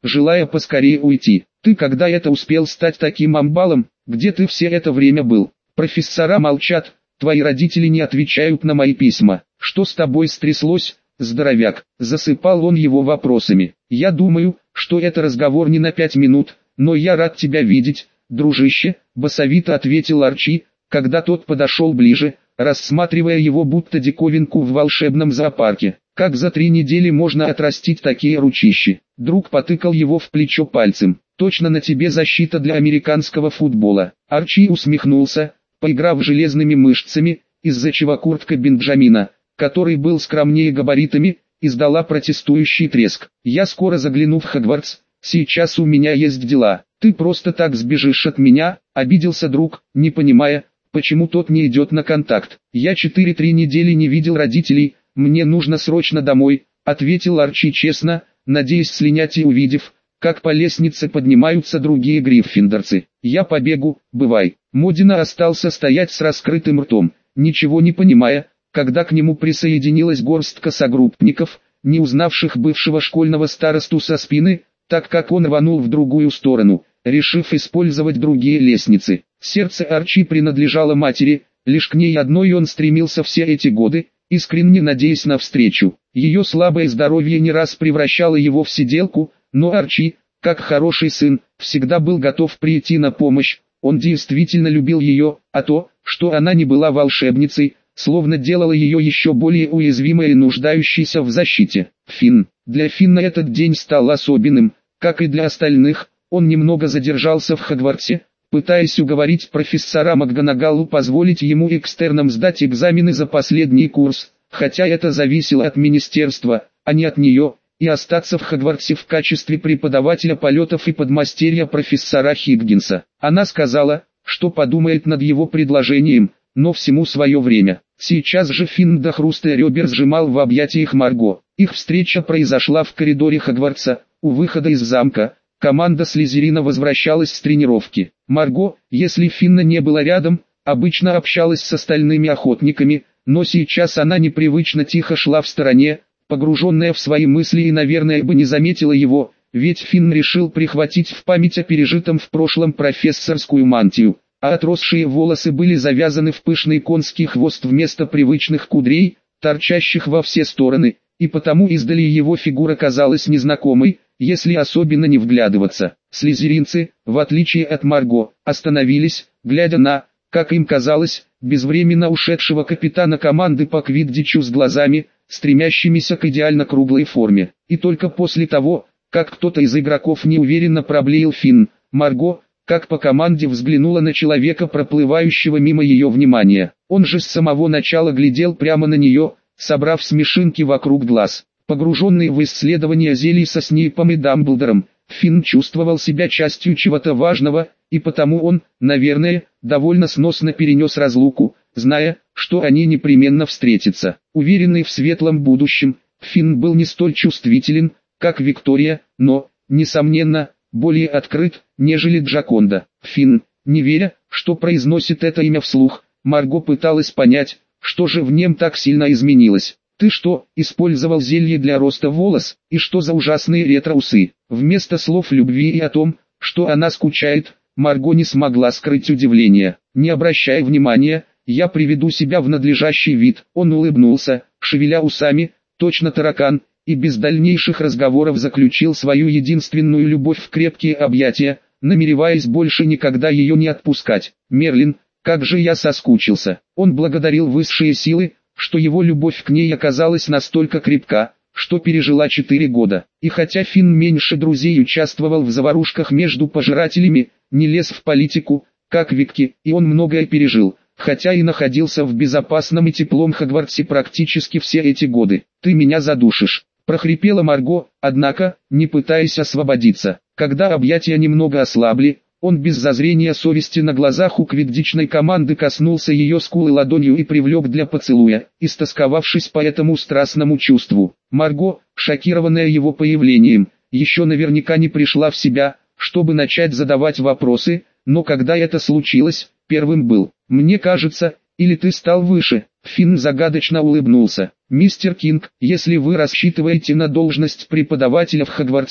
желая поскорее уйти. «Ты когда это успел стать таким амбалом? Где ты все это время был?» «Профессора молчат, твои родители не отвечают на мои письма. Что с тобой стряслось, здоровяк?» Засыпал он его вопросами. «Я думаю, что это разговор не на пять минут, но я рад тебя видеть, дружище», басовито ответил Арчи, когда тот подошел ближе, рассматривая его будто диковинку в волшебном зоопарке. «Как за три недели можно отрастить такие ручищи?» Друг потыкал его в плечо пальцем. «Точно на тебе защита для американского футбола». Арчи усмехнулся, поиграв железными мышцами, из-за чего куртка Бенджамина, который был скромнее габаритами, издала протестующий треск. «Я скоро загляну в Хогвартс, сейчас у меня есть дела». «Ты просто так сбежишь от меня?» — обиделся друг, не понимая, почему тот не идет на контакт. «Я четыре-три недели не видел родителей, мне нужно срочно домой», — ответил Арчи честно, надеясь слинять и увидев, как по лестнице поднимаются другие гриффиндорцы. «Я побегу, бывай». Модина остался стоять с раскрытым ртом, ничего не понимая, когда к нему присоединилась горстка согруппников, не узнавших бывшего школьного старосту со спины, так как он рванул в другую сторону, решив использовать другие лестницы. Сердце Арчи принадлежало матери, лишь к ней одной он стремился все эти годы, искренне надеясь на встречу. Ее слабое здоровье не раз превращало его в сиделку, но Арчи, как хороший сын, всегда был готов прийти на помощь. Он действительно любил ее, а то, что она не была волшебницей, словно делало ее еще более уязвимой и нуждающейся в защите. Финн. Для Финна этот день стал особенным, как и для остальных. Он немного задержался в Хогвартсе, пытаясь уговорить профессора МакГонагаллу позволить ему экстерном сдать экзамены за последний курс, хотя это зависело от министерства, а не от нее, и остаться в Хогвартсе в качестве преподавателя полетов и подмастерья профессора Хиггинса. Она сказала, что подумает над его предложением, но всему свое время. Сейчас же Финн до хруста ребер сжимал в объятиях Марго. Их встреча произошла в коридоре Хогвартса, у выхода из замка. Команда Слизерина возвращалась с тренировки. Марго, если Финна не было рядом, обычно общалась с остальными охотниками, но сейчас она непривычно тихо шла в стороне, погруженная в свои мысли и, наверное, бы не заметила его, ведь Финн решил прихватить в память о пережитом в прошлом профессорскую мантию, а отросшие волосы были завязаны в пышный конский хвост вместо привычных кудрей, торчащих во все стороны, и потому издали его фигура казалась незнакомой, если особенно не вглядываться. Слизеринцы, в отличие от Марго, остановились, глядя на, как им казалось, безвременно ушедшего капитана команды по квиддичу с глазами, стремящимися к идеально круглой форме. И только после того, как кто-то из игроков неуверенно проблеял Финн, Марго, как по команде взглянула на человека, проплывающего мимо ее внимания. Он же с самого начала глядел прямо на нее, собрав смешинки вокруг глаз. Погруженный в исследование зелий со Снейпом и Дамблдором, Финн чувствовал себя частью чего-то важного, и потому он, наверное, довольно сносно перенес разлуку, зная, что они непременно встретятся. Уверенный в светлом будущем, Финн был не столь чувствителен, как Виктория, но, несомненно, более открыт, нежели Джаконда. Финн, не веря, что произносит это имя вслух, Марго пыталась понять, что же в нем так сильно изменилось. «Ты что, использовал зелье для роста волос, и что за ужасные ретро-усы?» Вместо слов любви и о том, что она скучает, Марго не смогла скрыть удивление. «Не обращай внимания, я приведу себя в надлежащий вид». Он улыбнулся, шевеля усами, точно таракан, и без дальнейших разговоров заключил свою единственную любовь в крепкие объятия, намереваясь больше никогда ее не отпускать. «Мерлин, как же я соскучился». Он благодарил высшие силы, что его любовь к ней оказалась настолько крепка, что пережила четыре года. И хотя Финн меньше друзей участвовал в заварушках между пожирателями, не лез в политику, как Викки, и он многое пережил, хотя и находился в безопасном и теплом Хогвартсе практически все эти годы. «Ты меня задушишь», — прохрипела Марго, однако, не пытаясь освободиться. Когда объятия немного ослабли, он без зазрения совести на глазах у квиддичной команды коснулся ее скулы ладонью и привлек для поцелуя, истосковавшись по этому страстному чувству. Марго, шокированная его появлением, еще наверняка не пришла в себя, чтобы начать задавать вопросы, но когда это случилось, первым был: «Мне кажется, или ты стал выше?» Финн загадочно улыбнулся. «Мистер Кинг, если вы рассчитываете на должность преподавателя в Хогвартсе,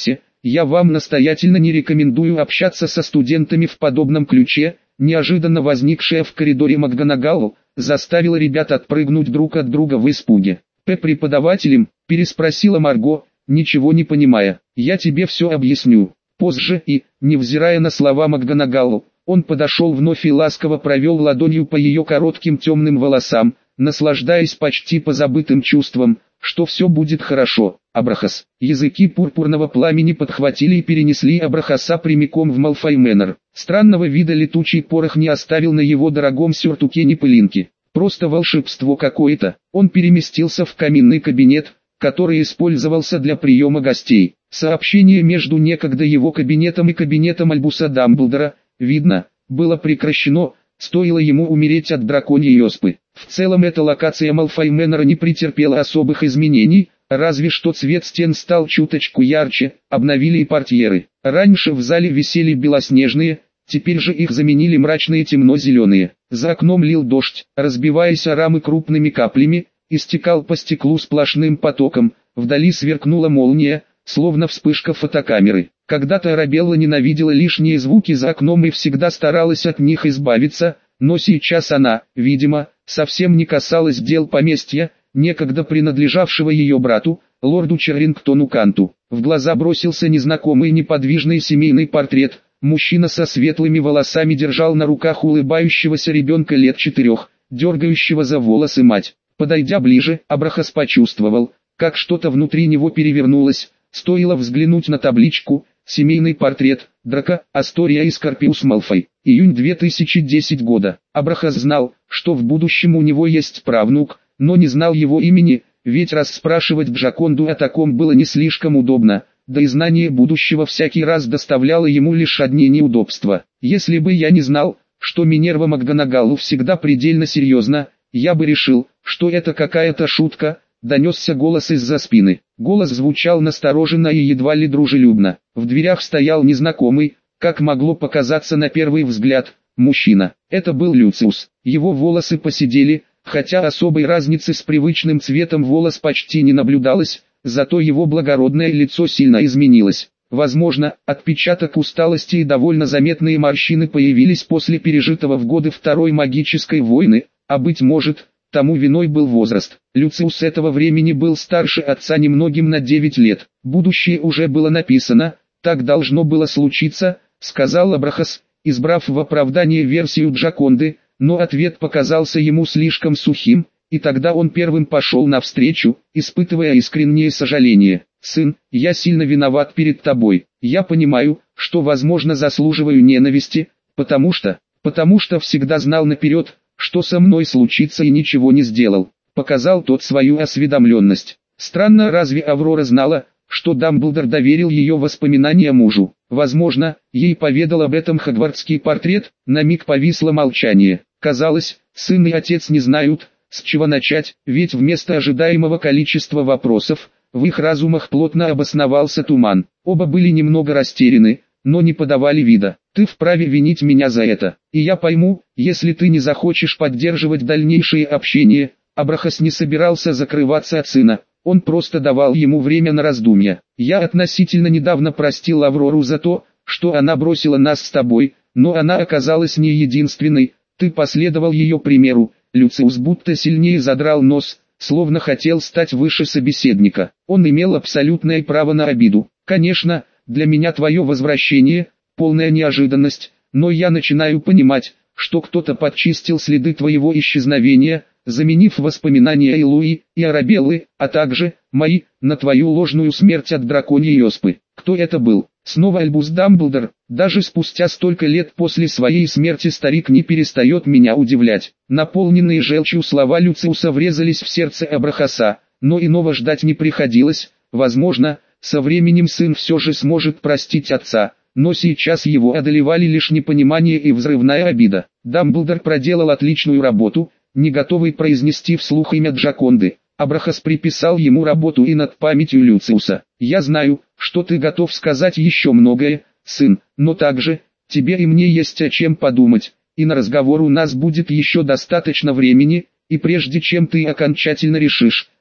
Я вам настоятельно не рекомендую общаться со студентами в подобном ключе. Неожиданно возникшая в коридоре МакГонагалл заставила ребят отпрыгнуть друг от друга в испуге. «П преподавателем?» – переспросила Марго, ничего не понимая. «Я тебе все объясню позже». И, невзирая на слова МакГонагалл, он подошел вновь и ласково провел ладонью по ее коротким темным волосам, наслаждаясь почти позабытым чувством, что все будет хорошо. Абрахас. Языки пурпурного пламени подхватили и перенесли Абрахаса прямиком в Малфой Мэннер. Странного вида летучий порох не оставил на его дорогом сюртуке ни пылинки. Просто волшебство какое-то. Он переместился в каминный кабинет, который использовался для приема гостей. Сообщение между некогда его кабинетом и кабинетом Альбуса Дамблдора, видно, было прекращено, стоило ему умереть от драконьей оспы. В целом эта локация Малфой Мэннера не претерпела особых изменений, разве что цвет стен стал чуточку ярче, обновили и портьеры. Раньше в зале висели белоснежные, теперь же их заменили мрачные темно-зеленые. За окном лил дождь, разбиваясь о рамы крупными каплями, и стекал по стеклу сплошным потоком, вдали сверкнула молния, словно вспышка фотокамеры. Когда-то Арабелла ненавидела лишние звуки за окном и всегда старалась от них избавиться, но сейчас она, видимо, совсем не касалась дел поместья, некогда принадлежавшего ее брату, лорду Черрингтону Канту. В глаза бросился незнакомый неподвижный семейный портрет. Мужчина со светлыми волосами держал на руках улыбающегося ребенка лет четырех, дергающего за волосы мать. Подойдя ближе, Абрахас почувствовал, как что-то внутри него перевернулось, стоило взглянуть на табличку «Семейный портрет, Драко, Астория и Скорпиус Малфой». Июнь две тысячи десятого года. Абрахас знал, что в будущем у него есть правнук, но не знал его имени, ведь расспрашивать Джаконду о таком было не слишком удобно, да и знание будущего всякий раз доставляло ему лишь одни неудобства. «Если бы я не знал, что Минерва МакГонагалл всегда предельно серьезна, я бы решил, что это какая-то шутка», — донесся голос из-за спины. Голос звучал настороженно и едва ли дружелюбно. В дверях стоял незнакомый, как могло показаться на первый взгляд, мужчина. Это был Люциус. Его волосы поседели, хотя особой разницы с привычным цветом волос почти не наблюдалось, зато его благородное лицо сильно изменилось. Возможно, отпечаток усталости и довольно заметные морщины появились после пережитого в годы Второй магической войны, а быть может, тому виной был возраст. Люциус этого времени был старше отца немногим на девять лет. Будущее уже было написано, так должно было случиться, сказал Абрахас, избрав в оправдание версию Джаконды, но ответ показался ему слишком сухим, и тогда он первым пошел навстречу, испытывая искреннее сожаление. «Сын, я сильно виноват перед тобой. Я понимаю, что возможно заслуживаю ненависти, потому что, потому что всегда знал наперед, что со мной случится и ничего не сделал», — показал тот свою осведомленность. Странно, разве Аврора знала, что Дамблдор доверил ее воспоминания мужу? Возможно, ей поведал об этом хогвартский портрет. На миг повисло молчание. Казалось, сын и отец не знают, с чего начать, ведь вместо ожидаемого количества вопросов, в их разумах плотно обосновался туман. Оба были немного растеряны, но не подавали вида. «Ты вправе винить меня за это, и я пойму, если ты не захочешь поддерживать дальнейшее общение». Абрахас не собирался закрываться от сына, он просто давал ему время на раздумья. «Я относительно недавно простил Аврору за то, что она бросила нас с тобой, но она оказалась не единственной, ты последовал ее примеру». Люциус будто сильнее задрал нос, словно хотел стать выше собеседника. Он имел абсолютное право на обиду. «Конечно, для меня твое возвращение – полная неожиданность, но я начинаю понимать, что кто-то подчистил следы твоего исчезновения, заменив воспоминания Элуи и Арабеллы, а также мои, на твою ложную смерть от драконьей оспы. Кто это был?» Снова Альбус Дамблдор. Даже спустя столько лет после своей смерти старик не перестает меня удивлять. Наполненные желчью слова Люциуса врезались в сердце Абрахаса, но иного ждать не приходилось. Возможно, со временем сын все же сможет простить отца, но сейчас его одолевали лишь непонимание и взрывная обида. Дамблдор проделал отличную работу, не готовый произнести вслух имя Джаконды. Абрахас приписал ему работу и над памятью Люциуса. «Я знаю, что ты готов сказать еще многое, сын, но также, тебе и мне есть о чем подумать, и на разговор у нас будет еще достаточно времени, и прежде чем ты окончательно решишь,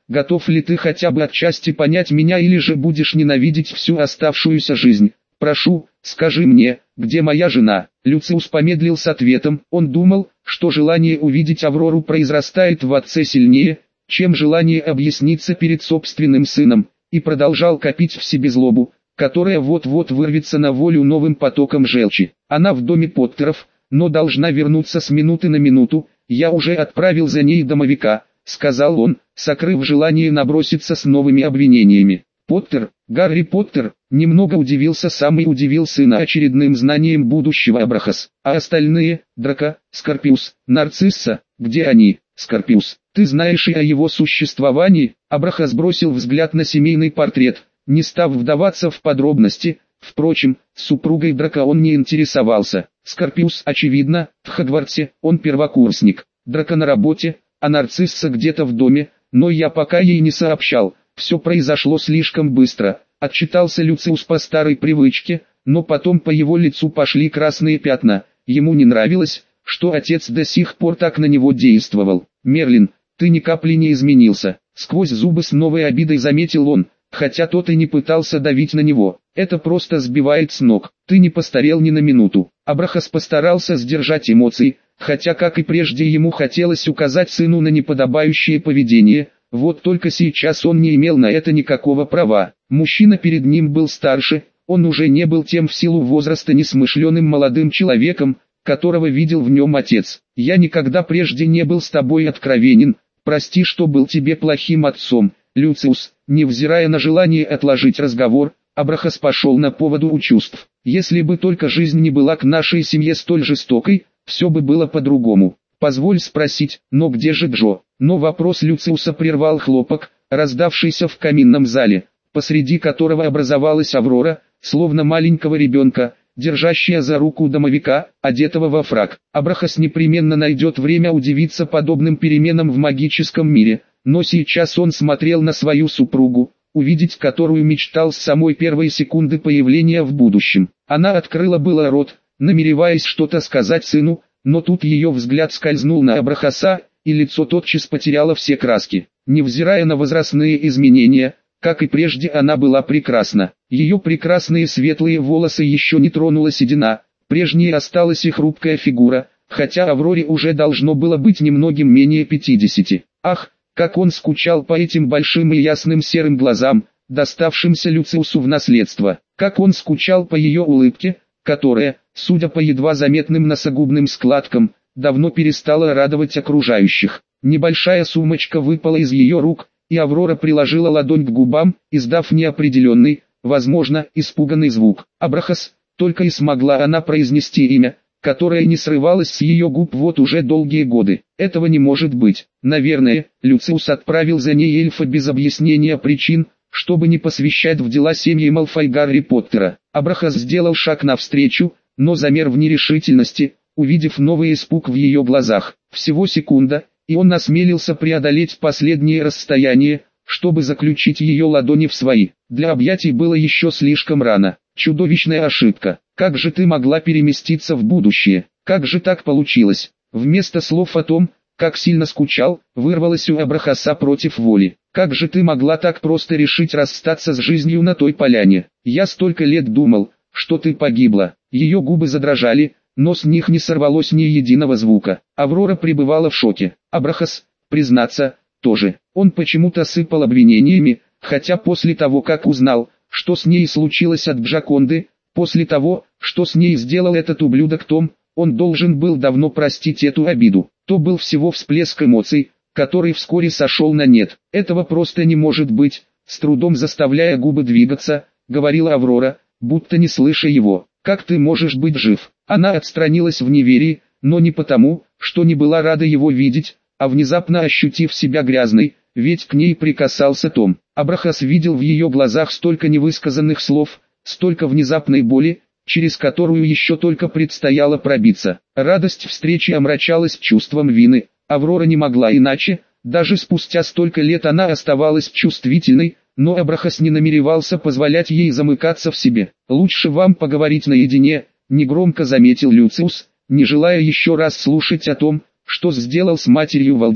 готов ли ты хотя бы отчасти понять меня или же будешь ненавидеть всю оставшуюся жизнь? Прошу, скажи мне, где моя жена?» Люциус помедлил с ответом. Он думал, что желание увидеть Аврору произрастает в отце сильнее, чем желание объясниться перед собственным сыном, и продолжал копить в себе злобу, которая вот-вот вырвется на волю новым потоком желчи. «Она в доме Поттеров, но должна вернуться с минуты на минуту. Я уже отправил за ней домовика», — сказал он, сокрыв желание наброситься с новыми обвинениями. «Поттер, Гарри Поттер», немного удивился сам и удивил сына очередным знанием будущего Абрахас. «А остальные, Драко, Скорпиус, Нарцисса, где они?» «Скорпиус, ты знаешь и о его существовании?» Абрахас бросил взгляд на семейный портрет, не став вдаваться в подробности. Впрочем, с супругой Драко он не интересовался. Скорпиус, очевидно, в Хогвартсе, он первокурсник. Драко на работе, а Нарцисса где-то в доме, но я пока ей не сообщал. Все произошло слишком быстро. Отчитался Люциус по старой привычке, но потом по его лицу пошли красные пятна. Ему не нравилось, что отец до сих пор так на него действовал. «Мерлин, ты ни капли не изменился», — сквозь зубы с новой обидой заметил он, хотя тот и не пытался давить на него. «Это просто сбивает с ног. Ты не постарел ни на минуту». Абрахас постарался сдержать эмоции, хотя как и прежде ему хотелось указать сыну на неподобающее поведение. Вот только сейчас он не имел на это никакого права. Мужчина перед ним был старше, он уже не был тем в силу возраста несмышленым молодым человеком, которого видел в нем отец. «Я никогда прежде не был с тобой откровенен, прости, что был тебе плохим отцом». Люциус, невзирая на желание отложить разговор, Абрахас пошел на поводу у чувств. «Если бы только жизнь не была к нашей семье столь жестокой, все бы было по-другому. Позволь спросить, но где же Джо?» Но вопрос Люциуса прервал хлопок, раздавшийся в каминном зале, посреди которого образовалась Аврора, словно маленького ребенка, держащая за руку домовика, одетого во фрак. Абрахас непременно найдет время удивиться подобным переменам в магическом мире, но сейчас он смотрел на свою супругу, увидеть которую мечтал с самой первой секунды появления в будущем. Она открыла было рот, намереваясь что-то сказать сыну, но тут ее взгляд скользнул на Абрахаса, и лицо тотчас потеряло все краски. Невзирая на возрастные изменения, как и прежде, она была прекрасна. Ее прекрасные светлые волосы еще не тронула седина, прежней осталась и хрупкая фигура, хотя Авроре уже должно было быть немногим менее пятидесяти. Ах, как он скучал по этим большим и ясным серым глазам, доставшимся Люциусу в наследство. Как он скучал по ее улыбке, которая, судя по едва заметным носогубным складкам, давно перестала радовать окружающих. Небольшая сумочка выпала из ее рук, и Аврора приложила ладонь к губам, издав неопределенный, возможно, испуганный звук. «Абрахас», только и смогла она произнести имя, которое не срывалось с ее губ вот уже долгие годы. Этого не может быть. Наверное, Люциус отправил за ней эльфа без объяснения причин, чтобы не посвящать в дела семьи Малфой Гарри Поттера. Абрахас сделал шаг навстречу, но замер в нерешительности, увидев новый испуг в ее глазах. Всего секунда, и он осмелился преодолеть последнее расстояние, чтобы заключить ее ладони в свои. Для объятий было еще слишком рано. Чудовищная ошибка. Как же ты могла переместиться в будущее? Как же так получилось? Вместо слов о том, как сильно скучал, вырвалось у Абрахаса против воли. Как же ты могла так просто решить расстаться с жизнью на той поляне? Я столько лет думал, что ты погибла. Ее губы задрожали, но с них не сорвалось ни единого звука. Аврора пребывала в шоке. Абрахас, признаться, тоже. Он почему-то сыпал обвинениями, хотя после того, как узнал, что с ней случилось от Джаконды, после того, что с ней сделал этот ублюдок Том, он должен был давно простить эту обиду. То был всего всплеск эмоций, который вскоре сошел на нет. Этого просто не может быть, с трудом заставляя губы двигаться, говорила Аврора, будто не слыша его. Как ты можешь быть жив? Она отстранилась в неверии, но не потому, что не была рада его видеть, а внезапно ощутив себя грязной, ведь к ней прикасался Том. Абрахас видел в ее глазах столько невысказанных слов, столько внезапной боли, через которую еще только предстояло пробиться. Радость встречи омрачалась чувством вины. Аврора не могла иначе, даже спустя столько лет она оставалась чувствительной, но Абрахас не намеревался позволять ей замыкаться в себе. «Лучше вам поговорить наедине», — негромко заметил Люциус, не желая еще раз слушать о том, что сделал с матерью Волдеморт.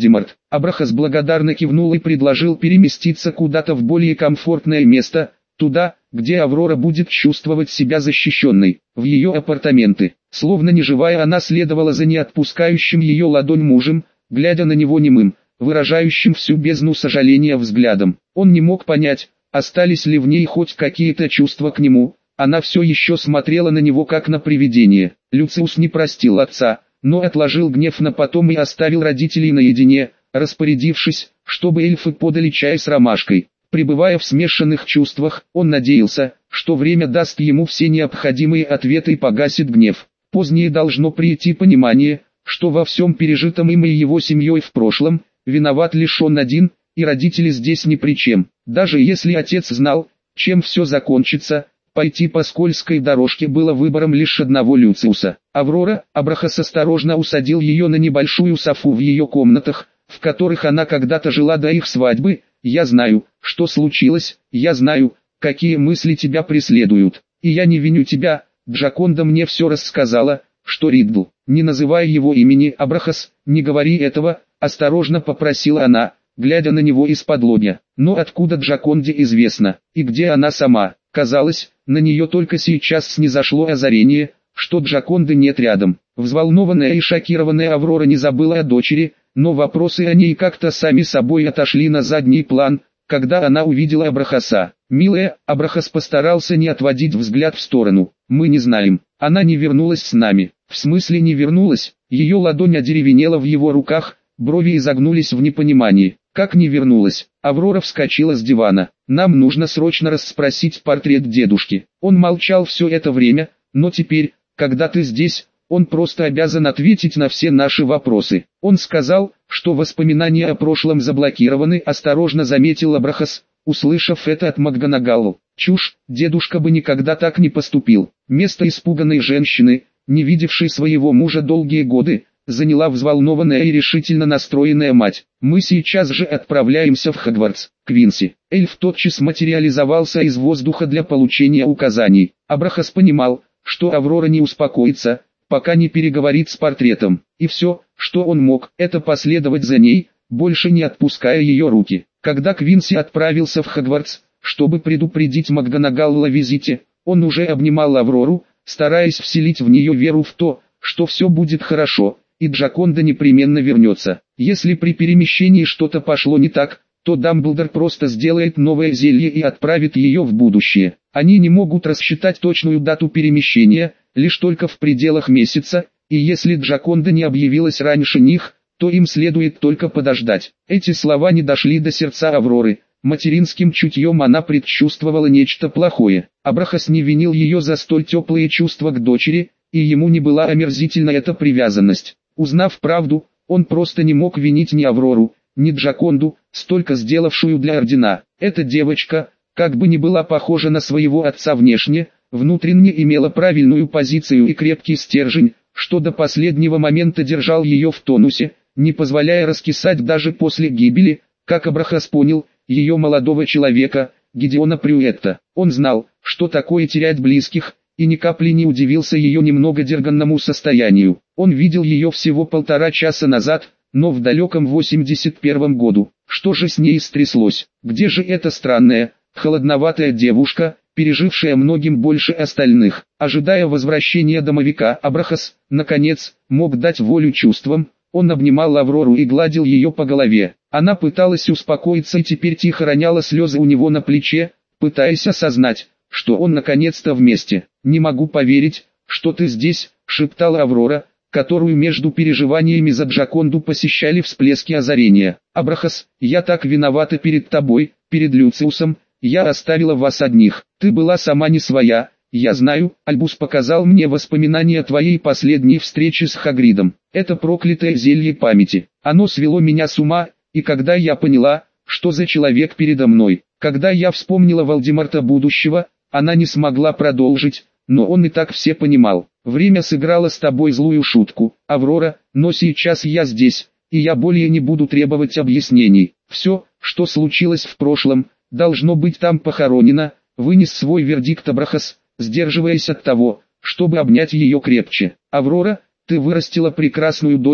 Абрахас благодарно кивнул и предложил переместиться куда-то в более комфортное место, туда, где Аврора будет чувствовать себя защищенной, в ее апартаменты. Словно неживая, она следовала за неотпускающим ее ладонь мужем, глядя на него немым, выражающим всю бездну сожаления взглядом. Он не мог понять, остались ли в ней хоть какие-то чувства к нему. Она все еще смотрела на него как на привидение. Люциус не простил отца, но отложил гнев на потом и оставил родителей наедине, распорядившись, чтобы эльфы подали чай с ромашкой. Пребывая в смешанных чувствах, он надеялся, что время даст ему все необходимые ответы и погасит гнев. Позднее должно прийти понимание, что во всем пережитом им и его семьей в прошлом, виноват лишь он один, и родители здесь ни при чем. Даже если отец знал, чем все закончится, пойти по скользкой дорожке было выбором лишь одного Люциуса. Аврора, Абрахас осторожно усадил ее на небольшую софу в ее комнатах, в которых она когда-то жила до их свадьбы. «Я знаю, что случилось, я знаю, какие мысли тебя преследуют, и я не виню тебя, Джаконда мне все рассказала, что Риддл, не называя его имени Абрахас, не говори этого», осторожно попросила она, глядя на него из-под лобья. Но откуда Джаконде известно, и где она сама? Казалось, на нее только сейчас снизошло озарение, что Джаконды нет рядом. Взволнованная и шокированная Аврора не забыла о дочери, но вопросы о ней как-то сами собой отошли на задний план, когда она увидела Абрахаса. «Милая», Абрахас постарался не отводить взгляд в сторону, «мы не знаем, она не вернулась с нами». «В смысле не вернулась?» Ее ладонь одеревенела в его руках, брови изогнулись в непонимании. «Как не вернулась?» Аврора вскочила с дивана. «Нам нужно срочно расспросить портрет дедушки». Он молчал все это время, но теперь, когда ты здесь, он просто обязан ответить на все наши вопросы. Он сказал, что воспоминания о прошлом заблокированы, осторожно заметил Абрахас, услышав это от МакГонагалл. Чушь, дедушка бы никогда так не поступил. Место испуганной женщины, не видевшей своего мужа долгие годы, заняла взволнованная и решительно настроенная мать. «Мы сейчас же отправляемся в Хогвартс, Квинси». Эльф тотчас материализовался из воздуха для получения указаний. Абрахас понимал, что Аврора не успокоится, пока не переговорит с портретом. И все, что он мог, это последовать за ней, больше не отпуская ее руки. Когда Квинси отправился в Хогвартс, чтобы предупредить МакГонагалл о визите, он уже обнимал Аврору, стараясь вселить в нее веру в то, что все будет хорошо, и Джаконда непременно вернется. Если при перемещении что-то пошло не так, то Дамблдор просто сделает новое зелье и отправит ее в будущее. Они не могут рассчитать точную дату перемещения, лишь только в пределах месяца, и если Джаконда не объявилась раньше них, то им следует только подождать. Эти слова не дошли до сердца Авроры. Материнским чутьем она предчувствовала нечто плохое. Абрахас не винил ее за столь теплые чувства к дочери, и ему не была омерзительна эта привязанность. Узнав правду, он просто не мог винить ни Аврору, ни Джаконду, столько сделавшую для Ордена. Эта девочка, как бы ни была похожа на своего отца внешне, внутренне имела правильную позицию и крепкий стержень, что до последнего момента держал ее в тонусе, не позволяя раскисать даже после гибели, как Абрахас понял, ее молодого человека, Гидеона Прюэтта. Он знал, что такое терять близких, и ни капли не удивился ее немного дерганному состоянию. Он видел ее всего полтора часа назад, но в далеком восемьдесят первом году. Что же с ней стряслось? Где же эта странная, холодноватая девушка, пережившая многим больше остальных? Ожидая возвращения домовика, Абрахас, наконец, мог дать волю чувствам. Он обнимал Аврору и гладил ее по голове. Она пыталась успокоиться и теперь тихо роняла слезы у него на плече, пытаясь осознать, что он наконец-то вместе. «Не могу поверить, что ты здесь», — шептала Аврора, которую между переживаниями за Джаконду посещали всплески озарения. «Абрахас, я так виновата перед тобой, перед Люциусом, я оставила вас одних. Ты была сама не своя, я знаю». Альбус показал мне воспоминания твоей последней встречи с Хагридом. Это проклятое зелье памяти. Оно свело меня с ума, и когда я поняла, что за человек передо мной, когда я вспомнила Волдеморта будущего, она не смогла продолжить, но он и так все понимал. Время сыграло с тобой злую шутку, Аврора, но сейчас я здесь, и я более не буду требовать объяснений. Все, что случилось в прошлом, должно быть там похоронено, вынес свой вердикт Абрахас, сдерживаясь от того, чтобы обнять ее крепче. Аврора, ты вырастила прекрасную дочь,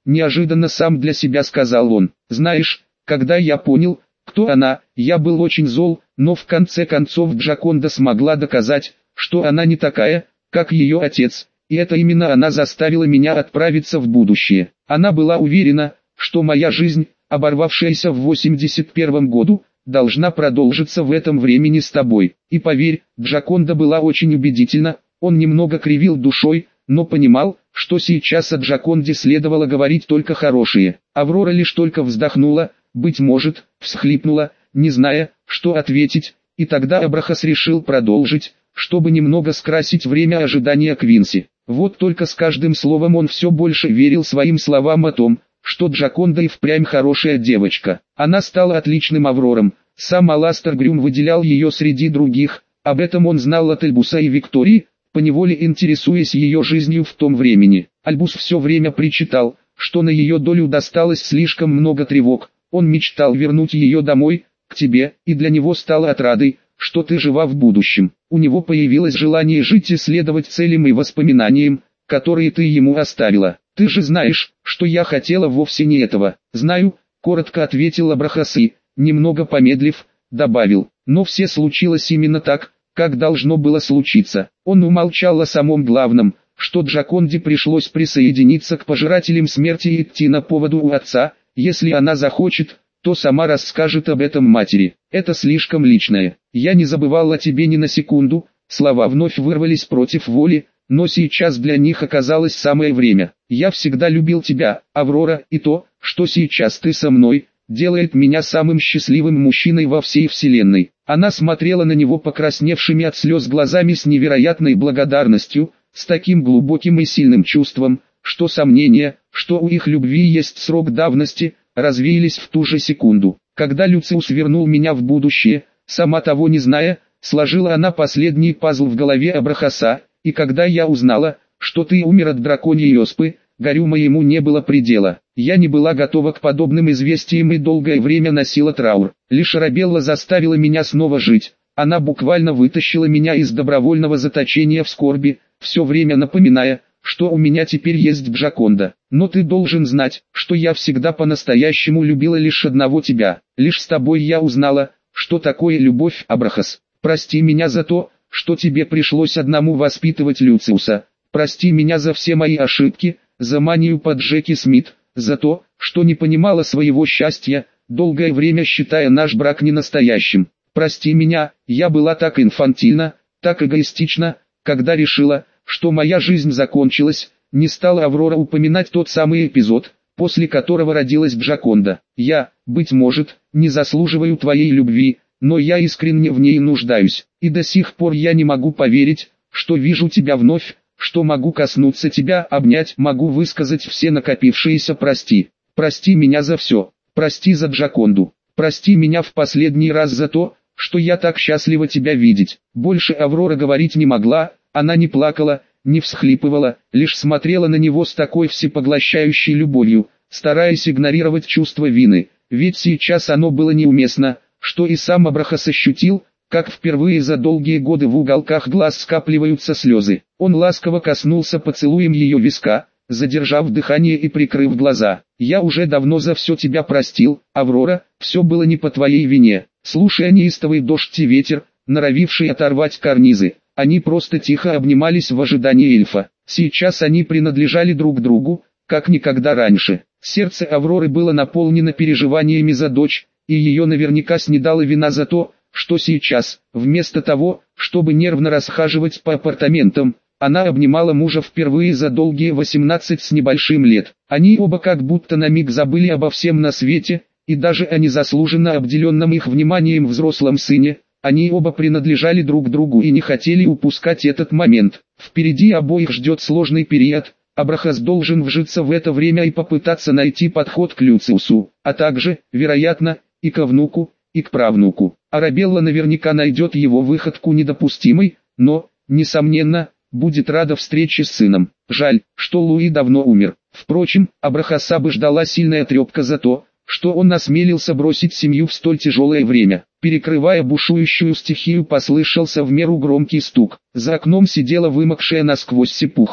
неожиданно сам для себя сказал он. Знаешь, когда я понял, кто она, я был очень зол, но в конце концов Джаконда смогла доказать, что она не такая, как ее отец, и это именно она заставила меня отправиться в будущее. Она была уверена, что моя жизнь, оборвавшаяся в восемьдесят первом году, должна продолжиться в этом времени с тобой. И поверь, Джаконда была очень убедительна, он немного кривил душой, но понимал, что сейчас о Джаконде следовало говорить только хорошее. Аврора лишь только вздохнула, быть может, всхлипнула, не зная, что ответить, и тогда Абрахас решил продолжить, чтобы немного скрасить время ожидания Квинси. Вот только с каждым словом он все больше верил своим словам о том, что Джаконда и впрямь хорошая девочка. Она стала отличным Аврором, сам Аластер Грюм выделял ее среди других, об этом он знал от Альбуса и Виктории, поневоле интересуясь ее жизнью в том времени. Альбус все время причитал, что на ее долю досталось слишком много тревог, он мечтал вернуть ее домой, к тебе, и для него стало отрадой, что ты жива в будущем. У него появилось желание жить и следовать целям и воспоминаниям, которые ты ему оставила. Ты же знаешь, что я хотела вовсе не этого. Знаю, коротко ответил Абрахас и, немного помедлив, добавил, но все случилось именно так, как должно было случиться. Он умолчал о самом главном, что Джаконде пришлось присоединиться к пожирателям смерти и идти на поводу у отца, если она захочет, то сама расскажет об этом матери. Это слишком личное. Я не забывал о тебе ни на секунду, слова вновь вырвались против воли, но сейчас для них оказалось самое время. Я всегда любил тебя, Аврора, и то, что сейчас ты со мной, делает меня самым счастливым мужчиной во всей вселенной. Она смотрела на него покрасневшими от слез глазами с невероятной благодарностью, с таким глубоким и сильным чувством, что сомнения, что у их любви есть срок давности, развеялись в ту же секунду. Когда Люциус вернул меня в будущее, сама того не зная, сложила она последний пазл в голове Абрахаса, и когда я узнала, что ты умер от драконьей оспы, горю моему не было предела. Я не была готова к подобным известиям и долгое время носила траур. Лишь Арабелла заставила меня снова жить. Она буквально вытащила меня из добровольного заточения в скорби, все время напоминая, что у меня теперь есть Джаконда. Но ты должен знать, что я всегда по-настоящему любила лишь одного тебя. Лишь с тобой я узнала, что такое любовь, Абрахас. Прости меня за то, что тебе пришлось одному воспитывать Люциуса. Прости меня за все мои ошибки, за манию под Джеки Смит, за то, что не понимала своего счастья, долгое время считая наш брак ненастоящим. Прости меня, я была так инфантильна, так эгоистична, когда решила, что моя жизнь закончилась, не стала Аврора упоминать тот самый эпизод, после которого родилась Джаконда. Я, быть может, не заслуживаю твоей любви, но я искренне в ней нуждаюсь, и до сих пор я не могу поверить, что вижу тебя вновь, что могу коснуться тебя, обнять, могу высказать все накопившиеся прости. Прости меня за все, прости за Джаконду, прости меня в последний раз за то, что я так счастлива тебя видеть. Больше Аврора говорить не могла, она не плакала, не всхлипывала, лишь смотрела на него с такой всепоглощающей любовью, стараясь игнорировать чувство вины, ведь сейчас оно было неуместно, что и сам Абрахас ощутил, как впервые за долгие годы в уголках глаз скапливаются слезы. Он ласково коснулся поцелуем ее виска, задержав дыхание и прикрыв глаза. «Я уже давно за все тебя простил, Аврора, все было не по твоей вине». Слушая неистовый дождь и ветер, норовивший оторвать карнизы, они просто тихо обнимались в ожидании эльфа. Сейчас они принадлежали друг другу, как никогда раньше. Сердце Авроры было наполнено переживаниями за дочь, и ее наверняка снедала вина за то, что сейчас, вместо того, чтобы нервно расхаживать по апартаментам, она обнимала мужа впервые за долгие восемнадцать с небольшим лет. Они оба как будто на миг забыли обо всем на свете, и даже о незаслуженно обделенном их вниманием взрослом сыне. Они оба принадлежали друг другу и не хотели упускать этот момент. Впереди обоих ждет сложный период. Абрахас должен вжиться в это время и попытаться найти подход к Люциусу, а также, вероятно, и к внуку, и к правнуку. Арабелла наверняка найдет его выходку недопустимой, но, несомненно, будет рада встрече с сыном. Жаль, что Луи давно умер. Впрочем, Абрахаса бы ждала сильная трепка за то, что он осмелился бросить семью в столь тяжелое время. Перекрывая бушующую стихию, послышался в меру громкий стук. За окном сидела вымокшая насквозь Сипуха,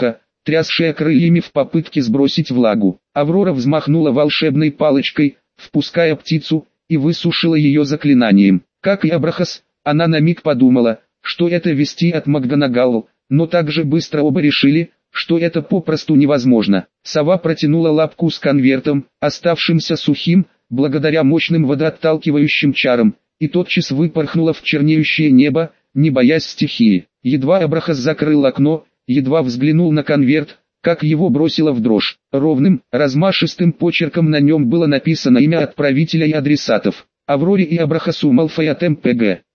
трясшая крыльями в попытке сбросить влагу. Аврора взмахнула волшебной палочкой, впуская птицу, и высушила ее заклинанием. Как и Абрахас, она на миг подумала, что это вести от МакГонагал, но также быстро оба решили, что это попросту невозможно. Сова протянула лапку с конвертом, оставшимся сухим, благодаря мощным водоотталкивающим чарам, и тотчас выпорхнула в чернеющее небо, не боясь стихии. Едва Абрахас закрыл окно, едва взглянул на конверт, как его бросило в дрожь. Ровным, размашистым почерком на нем было написано имя отправителя и адресатов. Авроре и Абрахасу Малфой от МПГ.